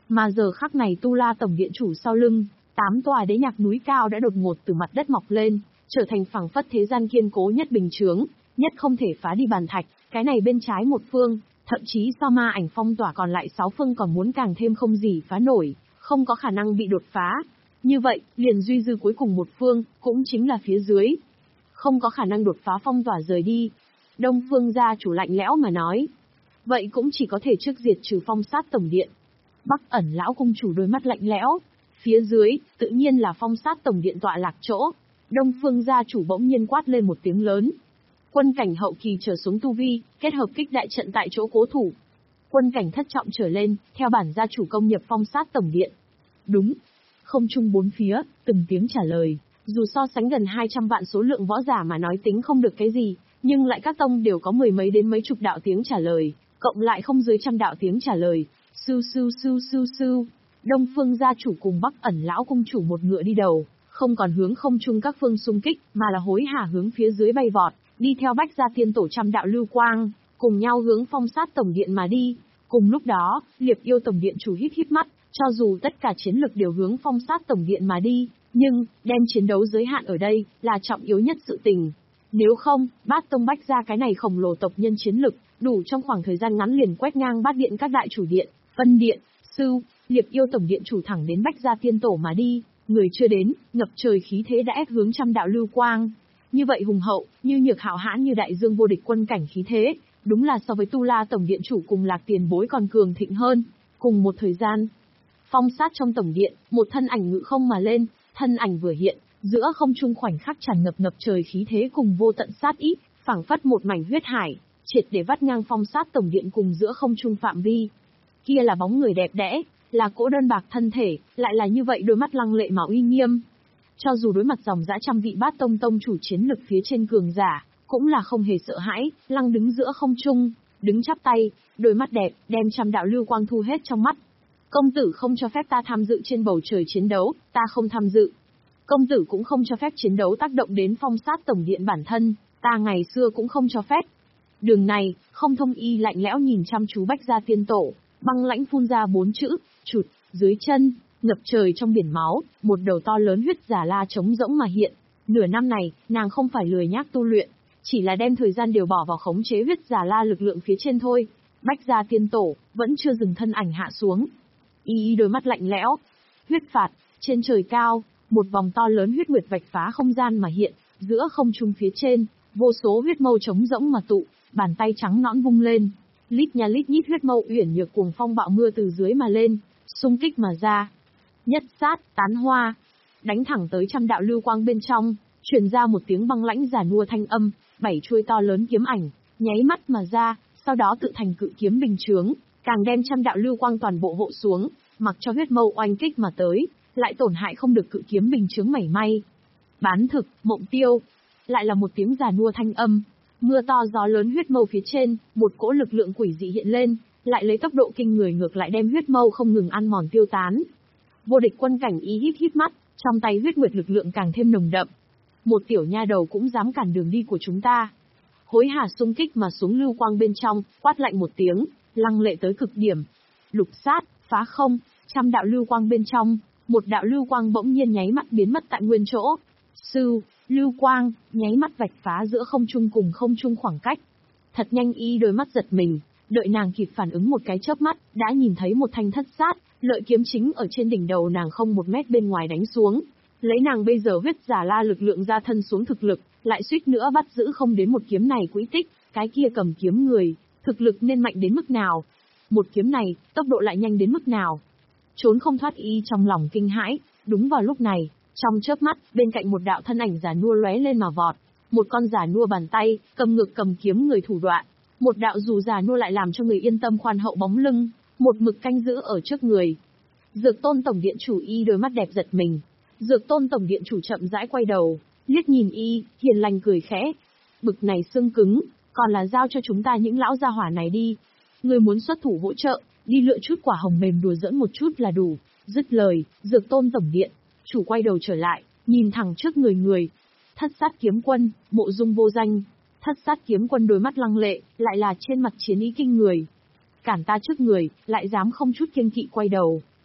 Mà giờ khắc này Tu La tổng điện chủ sau lưng, tám tòa đế nhạc núi cao đã đột ngột từ mặt đất mọc lên, trở thành phẳng phất thế gian kiên cố nhất bình chướng, nhất không thể phá đi bàn thạch, cái này bên trái một phương, thậm chí so ma ảnh phong tỏa còn lại sáu phương còn muốn càng thêm không gì phá nổi, không có khả năng bị đột phá. Như vậy, liền duy dư cuối cùng một phương, cũng chính là phía dưới. Không có khả năng đột phá phong tỏa rời đi. Đông Phương gia chủ lạnh lẽo mà nói. Vậy cũng chỉ có thể trước diệt trừ phong sát tổng điện. Bắc ẩn lão cung chủ đôi mắt lạnh lẽo. Phía dưới, tự nhiên là phong sát tổng điện tọa lạc chỗ. Đông Phương gia chủ bỗng nhiên quát lên một tiếng lớn. Quân cảnh hậu kỳ trở xuống tu vi, kết hợp kích đại trận tại chỗ cố thủ. Quân cảnh thất trọng trở lên, theo bản gia chủ công nhập phong sát tổng điện. Đúng. Không chung bốn phía, từng tiếng trả lời. Dù so sánh gần hai trăm vạn số lượng võ giả mà nói tính không được cái gì, nhưng lại các tông đều có mười mấy đến mấy chục đạo tiếng trả lời, cộng lại không dưới trăm đạo tiếng trả lời. Sưu sưu sưu sưu sưu. Đông Phương gia chủ cùng Bắc ẩn lão cung chủ một ngựa đi đầu, không còn hướng không trung các phương xung kích, mà là hối hả hướng phía dưới bay vọt, đi theo Bách gia tiên tổ trăm đạo lưu quang, cùng nhau hướng phong sát tổng điện mà đi. Cùng lúc đó, Liệp Yêu tổng điện chủ híp híp mắt, cho dù tất cả chiến lực đều hướng phong sát tổng điện mà đi, nhưng, đem chiến đấu giới hạn ở đây, là trọng yếu nhất sự tình. Nếu không, Bát tông Bách gia cái này khổng lồ tộc nhân chiến lực, đủ trong khoảng thời gian ngắn liền quét ngang bát điện các đại chủ điện, phân điện, sư, Liệp Yêu tổng điện chủ thẳng đến Bách gia tiên tổ mà đi, người chưa đến, ngập trời khí thế đã ép hướng trăm đạo lưu quang. Như vậy hùng hậu, như nhược hạo hãn như đại dương vô địch quân cảnh khí thế, đúng là so với Tu La tổng điện chủ cùng Lạc tiền bối còn cường thịnh hơn. Cùng một thời gian, phong sát trong tổng điện, một thân ảnh ngự không mà lên, thân ảnh vừa hiện, giữa không trung khoảnh khắc tràn ngập ngập trời khí thế cùng vô tận sát ý, phảng phất một mảnh huyết hải, triệt để vắt ngang phong sát tổng điện cùng giữa không trung phạm vi. Kia là bóng người đẹp đẽ, là cỗ đơn bạc thân thể, lại là như vậy đôi mắt lăng lệ mà uy nghiêm. Cho dù đối mặt dòng dã trăm vị Bát tông tông chủ chiến lực phía trên cường giả, cũng là không hề sợ hãi, lăng đứng giữa không trung, đứng chắp tay, đôi mắt đẹp, đem trăm đạo lưu quang thu hết trong mắt. Công tử không cho phép ta tham dự trên bầu trời chiến đấu, ta không tham dự. Công tử cũng không cho phép chiến đấu tác động đến phong sát tổng điện bản thân, ta ngày xưa cũng không cho phép. Đường này, không thông y lạnh lẽo nhìn chăm chú Bách gia tiên tổ, băng lãnh phun ra bốn chữ, chụt, dưới chân, ngập trời trong biển máu, một đầu to lớn huyết giả la trống rỗng mà hiện. Nửa năm này, nàng không phải lười nhác tu luyện, chỉ là đem thời gian đều bỏ vào khống chế huyết giả la lực lượng phía trên thôi. Bách gia tiên tổ, vẫn chưa dừng thân ảnh hạ xuống. Y y đôi mắt lạnh lẽo. Huyết phạt, trên trời cao, một vòng to lớn huyết nguyệt vạch phá không gian mà hiện, giữa không trung phía trên, vô số huyết mâu trống rỗng mà tụ, bàn tay trắng nõn vung lên. Lít nha lít nhít huyết mâu uyển nhược cuồng phong bạo mưa từ dưới mà lên, xung kích mà ra. Nhất sát, tán hoa, đánh thẳng tới trăm đạo lưu quang bên trong, truyền ra một tiếng băng lãnh giả nua thanh âm, bảy chuôi to lớn kiếm ảnh, nháy mắt mà ra, sau đó tự thành cự kiếm bình chướng, càng đem trăm đạo lưu quang toàn bộ hộ xuống, mặc cho huyết mâu oanh kích mà tới, lại tổn hại không được cự kiếm bình chướng mảy may. Bán thực, mộng tiêu, lại là một tiếng giả nua thanh âm, mưa to gió lớn huyết mâu phía trên, một cỗ lực lượng quỷ dị hiện lên, lại lấy tốc độ kinh người ngược lại đem huyết mâu không ngừng ăn mòn tiêu tán. Vô địch quân cảnh y híp híp mắt, trong tay huyết nguyệt lực lượng càng thêm nồng đậm. Một tiểu nha đầu cũng dám cản đường đi của chúng ta. Hối hả xung kích mà xuống lưu quang bên trong, quát lạnh một tiếng, lăng lệ tới cực điểm. Lục sát, phá không, trăm đạo lưu quang bên trong, một đạo lưu quang bỗng nhiên nháy mắt biến mất tại nguyên chỗ. Sư, lưu quang, nháy mắt vạch phá giữa không trung cùng không trung khoảng cách. Thật nhanh y đôi mắt giật mình, đợi nàng kịp phản ứng một cái chớp mắt, đã nhìn thấy một thanh thất sát, lợi kiếm chính ở trên đỉnh đầu nàng không một mét bên ngoài đánh xuống. Lấy nàng bây giờ huyết giả la lực lượng ra thân xuống thực lực, lại suýt nữa bắt giữ không đến một kiếm này quỹ tích, cái kia cầm kiếm người, thực lực nên mạnh đến mức nào. Một kiếm này, tốc độ lại nhanh đến mức nào. Trốn không thoát y trong lòng kinh hãi, đúng vào lúc này, trong chớp mắt, bên cạnh một đạo thân ảnh giả nua lóe lên mà vọt. Một con giả nua bàn tay, cầm ngực cầm kiếm người thủ đoạn. Một đạo dù giả nua lại làm cho người yên tâm khoan hậu bóng lưng, một mực canh giữ ở trước người. Dược Tôn tổng điện chủ y đôi mắt đẹp giật mình. Dược Tôn tổng điện chủ chậm rãi quay đầu, liếc nhìn y, hiền lành cười khẽ. Bực này xương cứng, còn là giao cho chúng ta những lão gia hỏa này đi. Người muốn xuất thủ hỗ trợ, đi lựa chút quả hồng mềm đùa giỡn một chút là đủ. Dứt lời, Dược Tôn tổng điện chủ quay đầu trở lại, nhìn thẳng trước người người. Thất sát kiếm quân, mộ dung vô danh. Thất sát kiếm quân đôi mắt lăng lệ, lại là trên mặt chiến ý kinh người. Cản ta trước người, lại dám không chút kiêng kỵ quay đầu.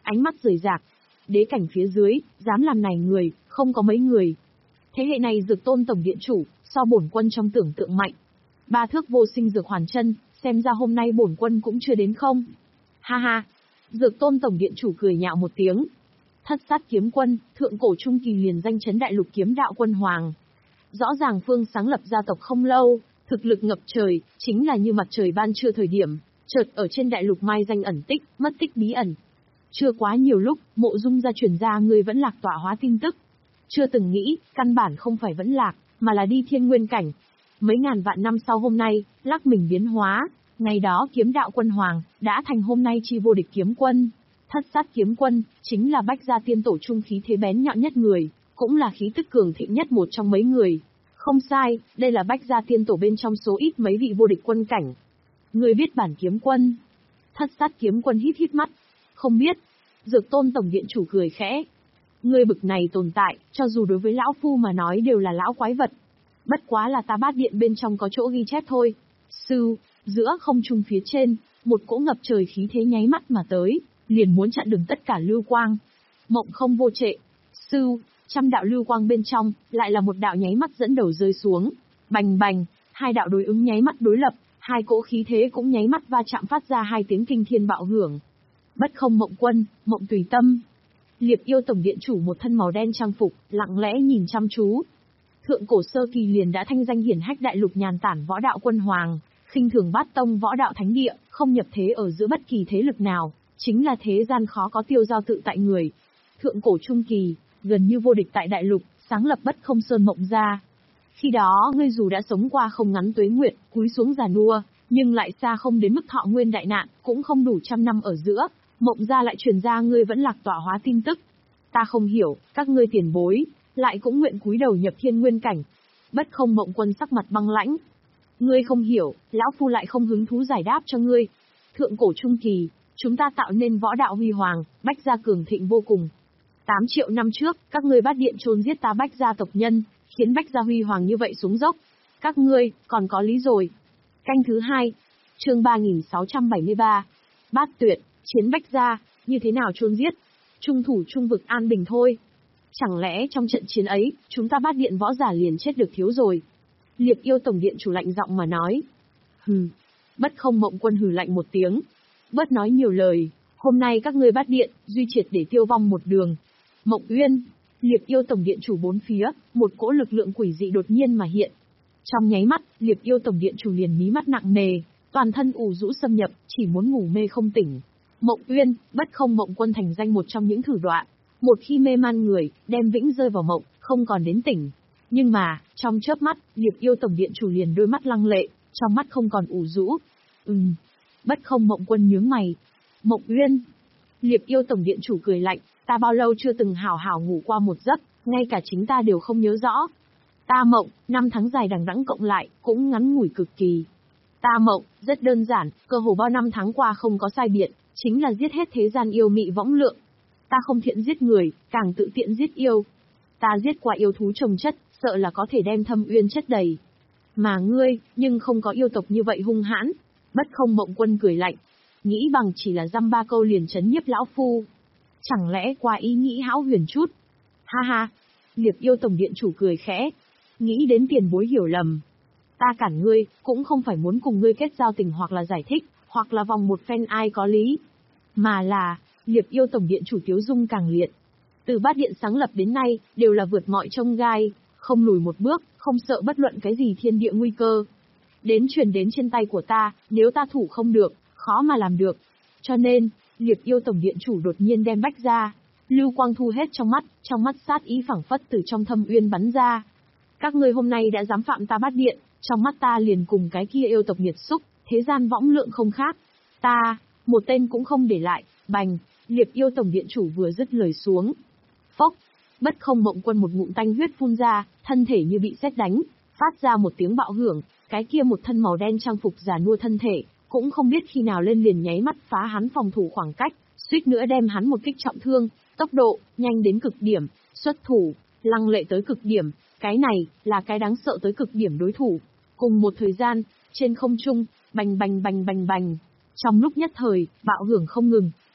ánh mắt rời rạc. Đế cảnh phía dưới, dám làm này người, không có mấy người. Thế hệ này Dược Tôn tổng điện chủ, so bổn quân trong tưởng tượng mạnh. Ba thước vô sinh dược hoàn chân, xem ra hôm nay bổn quân cũng chưa đến không. Ha ha. Dược Tôn tổng điện chủ cười nhạo một tiếng. Thất sát kiếm quân, thượng cổ trung kỳ liền danh chấn đại lục kiếm đạo quân hoàng. Rõ ràng Phương sáng lập gia tộc không lâu, thực lực ngập trời, chính là như mặt trời ban trưa thời điểm, chợt ở trên đại lục mai danh ẩn tích, mất tích bí ẩn. Chưa quá nhiều lúc, Mộ Dung gia truyền ra người vẫn lạc tọa hóa tin tức. Chưa từng nghĩ, căn bản không phải vẫn lạc, mà là đi thiên nguyên cảnh. Mấy ngàn vạn năm sau hôm nay, lắc mình biến hóa, ngày đó kiếm đạo quân hoàng, đã thành hôm nay chi vô địch kiếm quân. Thất sát kiếm quân, chính là bách gia tiên tổ trung khí thế bén nhọn nhất người, cũng là khí tức cường thịnh nhất một trong mấy người. Không sai, đây là bách gia tiên tổ bên trong số ít mấy vị vô địch quân cảnh. Người biết bản kiếm quân. Thất sát kiếm quân hít hít mắt. Không biết. Dược Tôn tổng điện chủ cười khẽ. Người bực này tồn tại, cho dù đối với lão phu mà nói đều là lão quái vật. Bất quá là ta bát điện bên trong có chỗ ghi chép thôi. Sư, giữa không trung phía trên, một cỗ ngập trời khí thế nháy mắt mà tới, liền muốn chặn đường tất cả lưu quang. Mộng không vô trệ. Sư, trăm đạo lưu quang bên trong, lại là một đạo nháy mắt dẫn đầu rơi xuống. Bành bành, hai đạo đối ứng nháy mắt đối lập, hai cỗ khí thế cũng nháy mắt va chạm phát ra hai tiếng kinh thiên bạo hưởng. Bất không mộng quân, mộng tùy tâm. Liệp yêu tổng điện chủ một thân màu đen trang phục, lặng lẽ nhìn chăm chú. Thượng cổ sơ kỳ liền đã thanh danh hiển hách đại lục nhàn tản võ đạo quân hoàng, khinh thường bát tông võ đạo thánh địa, không nhập thế ở giữa bất kỳ thế lực nào, chính là thế gian khó có tiêu giao tự tại người. Thượng cổ trung kỳ, gần như vô địch tại đại lục, sáng lập bất không sơn mộng gia. Khi đó ngươi dù đã sống qua không ngắn tuế nguyệt, cúi xuống già nua, nhưng lại xa không đến mức thọ nguyên đại nạn, cũng không đủ trăm năm ở giữa, mộng gia lại truyền ra ngươi vẫn lạc tọa hóa tin tức. Ta không hiểu, các ngươi tiền bối, lại cũng nguyện cúi đầu nhập thiên nguyên cảnh. Bất không mộng quân sắc mặt băng lãnh. Ngươi không hiểu, lão phu lại không hứng thú giải đáp cho ngươi. Thượng cổ trung kỳ, chúng ta tạo nên võ đạo huy hoàng, bách gia cường thịnh vô cùng. Tám triệu năm trước, các ngươi bát điện chôn giết ta bách gia tộc nhân, khiến bách gia huy hoàng như vậy xuống dốc. Các ngươi, còn có lý rồi. Canh thứ hai, chương ba nghìn sáu trăm bảy mươi ba. Bát tuyệt, chiến bách gia, như thế nào chôn giết? Trung thủ trung vực an bình thôi. Chẳng lẽ trong trận chiến ấy, chúng ta bát điện võ giả liền chết được thiếu rồi? Liệp yêu tổng điện chủ lạnh giọng mà nói. Hừ. Bất không mộng quân hừ lạnh một tiếng. Bớt nói nhiều lời, hôm nay các ngươi bát điện, duy triệt để tiêu vong một đường. Mộng Uyên, Liệp yêu tổng điện chủ bốn phía, một cỗ lực lượng quỷ dị đột nhiên mà hiện. Trong nháy mắt, Liệp yêu tổng điện chủ liền mí mắt nặng nề, toàn thân ù rũ xâm nhập, chỉ muốn ngủ mê không tỉnh. Mộng Uyên, bất không mộng quân thành danh một trong những thử đoạn. Một khi mê man người, đem vĩnh rơi vào mộng, không còn đến tỉnh. Nhưng mà, trong chớp mắt, Liệp yêu tổng điện chủ liền đôi mắt lăng lệ, trong mắt không còn ủ rũ. Ừm. Bất không mộng quân nhướng mày. Mộng Uyên. Liệp yêu tổng điện chủ cười lạnh, ta bao lâu chưa từng hảo hảo ngủ qua một giấc, ngay cả chính ta đều không nhớ rõ. Ta mộng, năm tháng dài đằng đẵng cộng lại, cũng ngắn ngủi cực kỳ. Ta mộng, rất đơn giản, cơ hồ bao năm tháng qua không có sai biệt, chính là giết hết thế gian yêu mị võng lượng. Ta không thiện giết người, càng tự tiện giết yêu. Ta giết qua yêu thú trồng chất, sợ là có thể đem thâm uyên chất đầy. Mà ngươi, nhưng không có yêu tộc như vậy hung hãn. Bất không mộng quân cười lạnh. Nghĩ bằng chỉ là dăm ba câu liền chấn nhiếp lão phu. Chẳng lẽ qua ý nghĩ hão huyền chút? Ha ha. Liệp yêu tổng điện chủ cười khẽ. Nghĩ đến tiền bối hiểu lầm. Ta cản ngươi, cũng không phải muốn cùng ngươi kết giao tình hoặc là giải thích, hoặc là vòng một phen ai có lý. Mà là, Liệp yêu tổng điện chủ tiếu dung càng liệt. Từ bát điện sáng lập đến nay, đều là vượt mọi chông gai, không lùi một bước, không sợ bất luận cái gì thiên địa nguy cơ. Đến truyền đến trên tay của ta, nếu ta thủ không được, khó mà làm được. Cho nên, Liệp yêu tổng điện chủ đột nhiên đem bách ra. Lưu quang thu hết trong mắt, trong mắt sát ý phảng phất từ trong thâm uyên bắn ra. Các ngươi hôm nay đã dám phạm ta bát điện, trong mắt ta liền cùng cái kia yêu tộc nghiệt xúc, thế gian võng lượng không khác. Ta, một tên cũng không để lại, bành, Liệp yêu tổng điện chủ vừa dứt lời xuống. Phốc, bất không mộng quân một ngụm tanh huyết phun ra, thân thể như bị sét đánh, phát ra một tiếng bạo hưởng, cái kia một thân màu đen trang phục già nua thân thể, cũng không biết khi nào lên liền nháy mắt phá hắn phòng thủ khoảng cách, suýt nữa đem hắn một kích trọng thương, tốc độ, nhanh đến cực điểm, xuất thủ, lăng lệ tới cực điểm, cái này, là cái đáng sợ tới cực điểm đối thủ. Cùng một thời gian, trên không trung, bành bành bành bành bành. Trong lúc nhất thời, bạo hưởng không ngừng,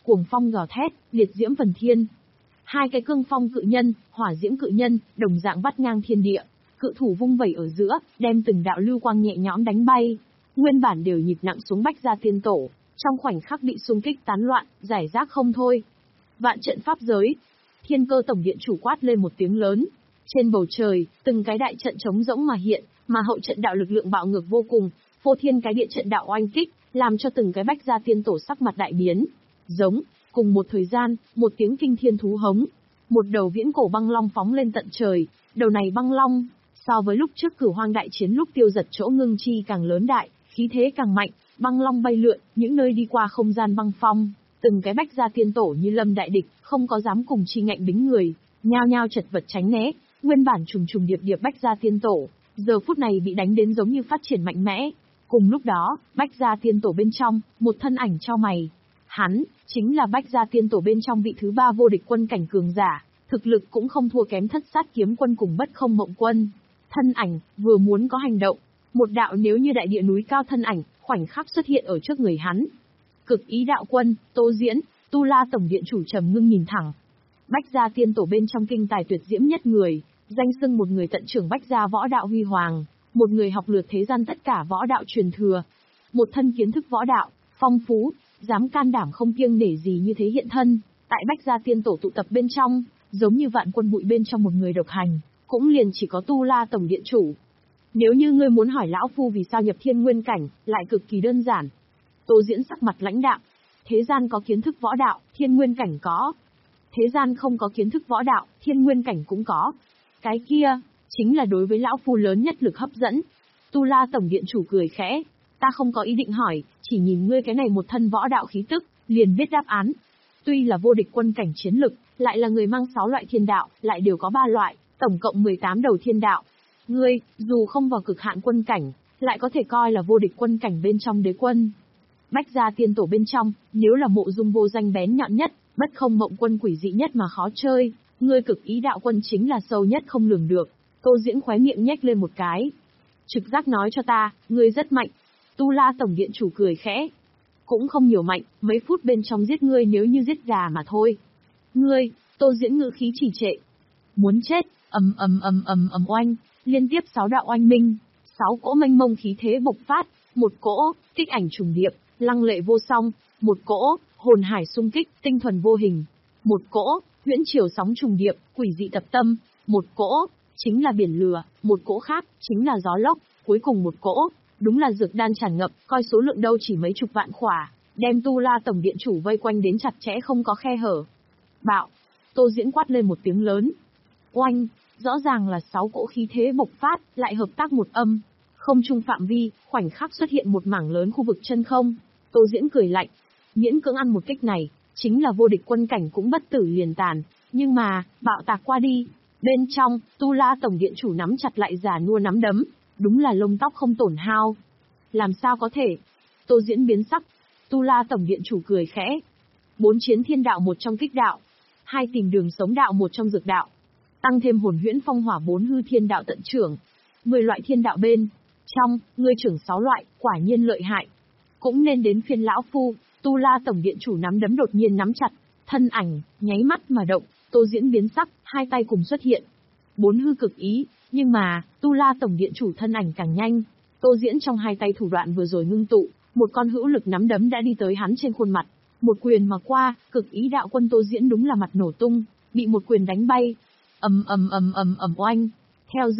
cuồng phong gào thét, liệt diễm phần thiên. Hai cái cương phong cự nhân, hỏa diễm cự nhân, đồng dạng vắt ngang thiên địa, cự thủ vung vẩy ở giữa, đem từng đạo lưu quang nhẹ nhõm đánh bay. Nguyên bản đều nhịp nặng xuống Bách Gia Tiên Tổ, trong khoảnh khắc bị xung kích tán loạn, giải rác không thôi. Vạn trận pháp giới. Thiên Cơ Tổng Điện chủ quát lên một tiếng lớn. Trên bầu trời, từng cái đại trận trống rỗng mà hiện, mà hậu trận đạo lực lượng bạo ngược vô cùng, phô thiên cái địa trận đạo oanh kích, làm cho từng cái Bách Gia Tiên Tổ sắc mặt đại biến. Giống, cùng một thời gian, một tiếng kinh thiên thú hống. Một đầu viễn cổ băng long phóng lên tận trời, đầu này băng long, so với lúc trước Cửu Hoang đại chiến lúc tiêu giật chỗ ngưng chi càng lớn đại, khí thế càng mạnh, băng long bay lượn, những nơi đi qua không gian băng phong, từng cái Bách Gia Tiên Tổ như lâm đại địch, không có dám cùng chi ngạnh bính người, nhao nhao chật vật tránh né, nguyên bản trùng trùng điệp điệp Bách Gia Tiên Tổ, giờ phút này bị đánh đến giống như phát triển mạnh mẽ. Cùng lúc đó, Bách Gia Tiên Tổ bên trong, một thân ảnh cho mày. Hắn, chính là Bách Gia Tiên Tổ bên trong vị thứ ba vô địch quân cảnh cường giả, thực lực cũng không thua kém Thất Sát Kiếm Quân cùng Bất Không Mộng Quân. Thân ảnh, vừa muốn có hành động, một đạo nếu như đại địa núi cao thân ảnh, khoảnh khắc xuất hiện ở trước người hắn. Cực Ý Đạo Quân, Tô Diễn, Tu La Tổng Điện chủ trầm ngưng nhìn thẳng. Bách Gia Tiên Tổ bên trong kinh tài tuyệt diễm nhất người, danh xưng một người tận trưởng Bách Gia võ đạo huy hoàng, một người học lược thế gian tất cả võ đạo truyền thừa, một thân kiến thức võ đạo phong phú, dám can đảm không kiêng nể gì như thế hiện thân, tại Bách Gia Tiên Tổ tụ tập bên trong, giống như vạn quân bụi bên trong một người độc hành, cũng liền chỉ có Tu La Tổng Điện chủ. Nếu như ngươi muốn hỏi lão phu vì sao nhập thiên nguyên cảnh, lại cực kỳ đơn giản. Tô Diễn sắc mặt lãnh đạm, thế gian có kiến thức võ đạo, thiên nguyên cảnh có. Thế gian không có kiến thức võ đạo, thiên nguyên cảnh cũng có. Cái kia, chính là đối với lão phu lớn nhất lực hấp dẫn. Tu La Tổng Điện chủ cười khẽ, ta không có ý định hỏi, chỉ nhìn ngươi cái này một thân võ đạo khí tức, liền biết đáp án. Tuy là vô địch quân cảnh chiến lực, lại là người mang sáu loại thiên đạo, lại đều có ba loại, tổng cộng mười tám đầu thiên đạo. Ngươi, dù không vào cực hạn quân cảnh, lại có thể coi là vô địch quân cảnh bên trong đế quân. Bách Gia Tiên Tổ bên trong, nếu là Mộ Dung vô danh bén nhọn nhất, Bất Không Mộng Quân quỷ dị nhất mà khó chơi, ngươi Cực Ý Đạo Quân chính là sâu nhất không lường được. Tô Diễn khóe miệng nhếch lên một cái. Trực giác nói cho ta, ngươi rất mạnh. Tu La Tổng Điện chủ cười khẽ. Cũng không nhiều mạnh, mấy phút bên trong giết ngươi nếu như giết gà mà thôi. Ngươi, Tô Diễn ngữ khí trì trệ. Muốn chết, ầm ầm ầm ầm ầm oanh, liên tiếp sáu đạo oanh minh, sáu cỗ mênh mông khí thế bộc phát, một cỗ, kích ảnh trùng điệp, lăng lệ vô song, một cỗ, hồn hải xung kích, tinh thuần vô hình, một cỗ, huyễn triều sóng trùng điệp, quỷ dị tập tâm, một cỗ, chính là biển lửa, một cỗ khác, chính là gió lốc, cuối cùng một cỗ, đúng là dược đan tràn ngập, coi số lượng đâu chỉ mấy chục vạn khỏa, đem Tu La Tổng Điện chủ vây quanh đến chặt chẽ không có khe hở. Bạo, Tô Diễn quát lên một tiếng lớn. Oanh, rõ ràng là sáu cỗ khí thế bộc phát, lại hợp tác một âm. Không trung phạm vi, khoảnh khắc xuất hiện một mảng lớn khu vực chân không. Tô Diễn cười lạnh, miễn cưỡng ăn một kích này, chính là vô địch quân cảnh cũng bất tử liền tàn, nhưng mà, bạo tạc qua đi. Bên trong, Tu La Tổng Điện chủ nắm chặt lại già nua nắm đấm, đúng là lông tóc không tổn hao. Làm sao có thể? Tô Diễn biến sắc, Tu La Tổng Điện chủ cười khẽ. Bốn chiến thiên đạo một trong kích đạo, hai tìm đường sống đạo một trong dược đạo, tăng thêm hồn huyễn phong hỏa bốn hư thiên đạo tận trưởng, mười loại thiên đạo bên trong, ngươi trưởng sáu loại, quả nhiên lợi hại. Cũng nên đến phiên lão phu. Tu La Tổng Điện chủ nắm đấm đột nhiên nắm chặt, thân ảnh nháy mắt mà động. Tô Diễn biến sắc, hai tay cùng xuất hiện. Bốn hư cực ý, nhưng mà, Tu La Tổng Điện chủ thân ảnh càng nhanh. Tô Diễn trong hai tay thủ đoạn vừa rồi ngưng tụ, một con hữu lực nắm đấm đã đi tới hắn trên khuôn mặt. Một quyền mà qua, Cực Ý Đạo Quân Tô Diễn đúng là mặt nổ tung, bị một quyền đánh bay. Ầm ầm ầm ầm ầm oanh. Theo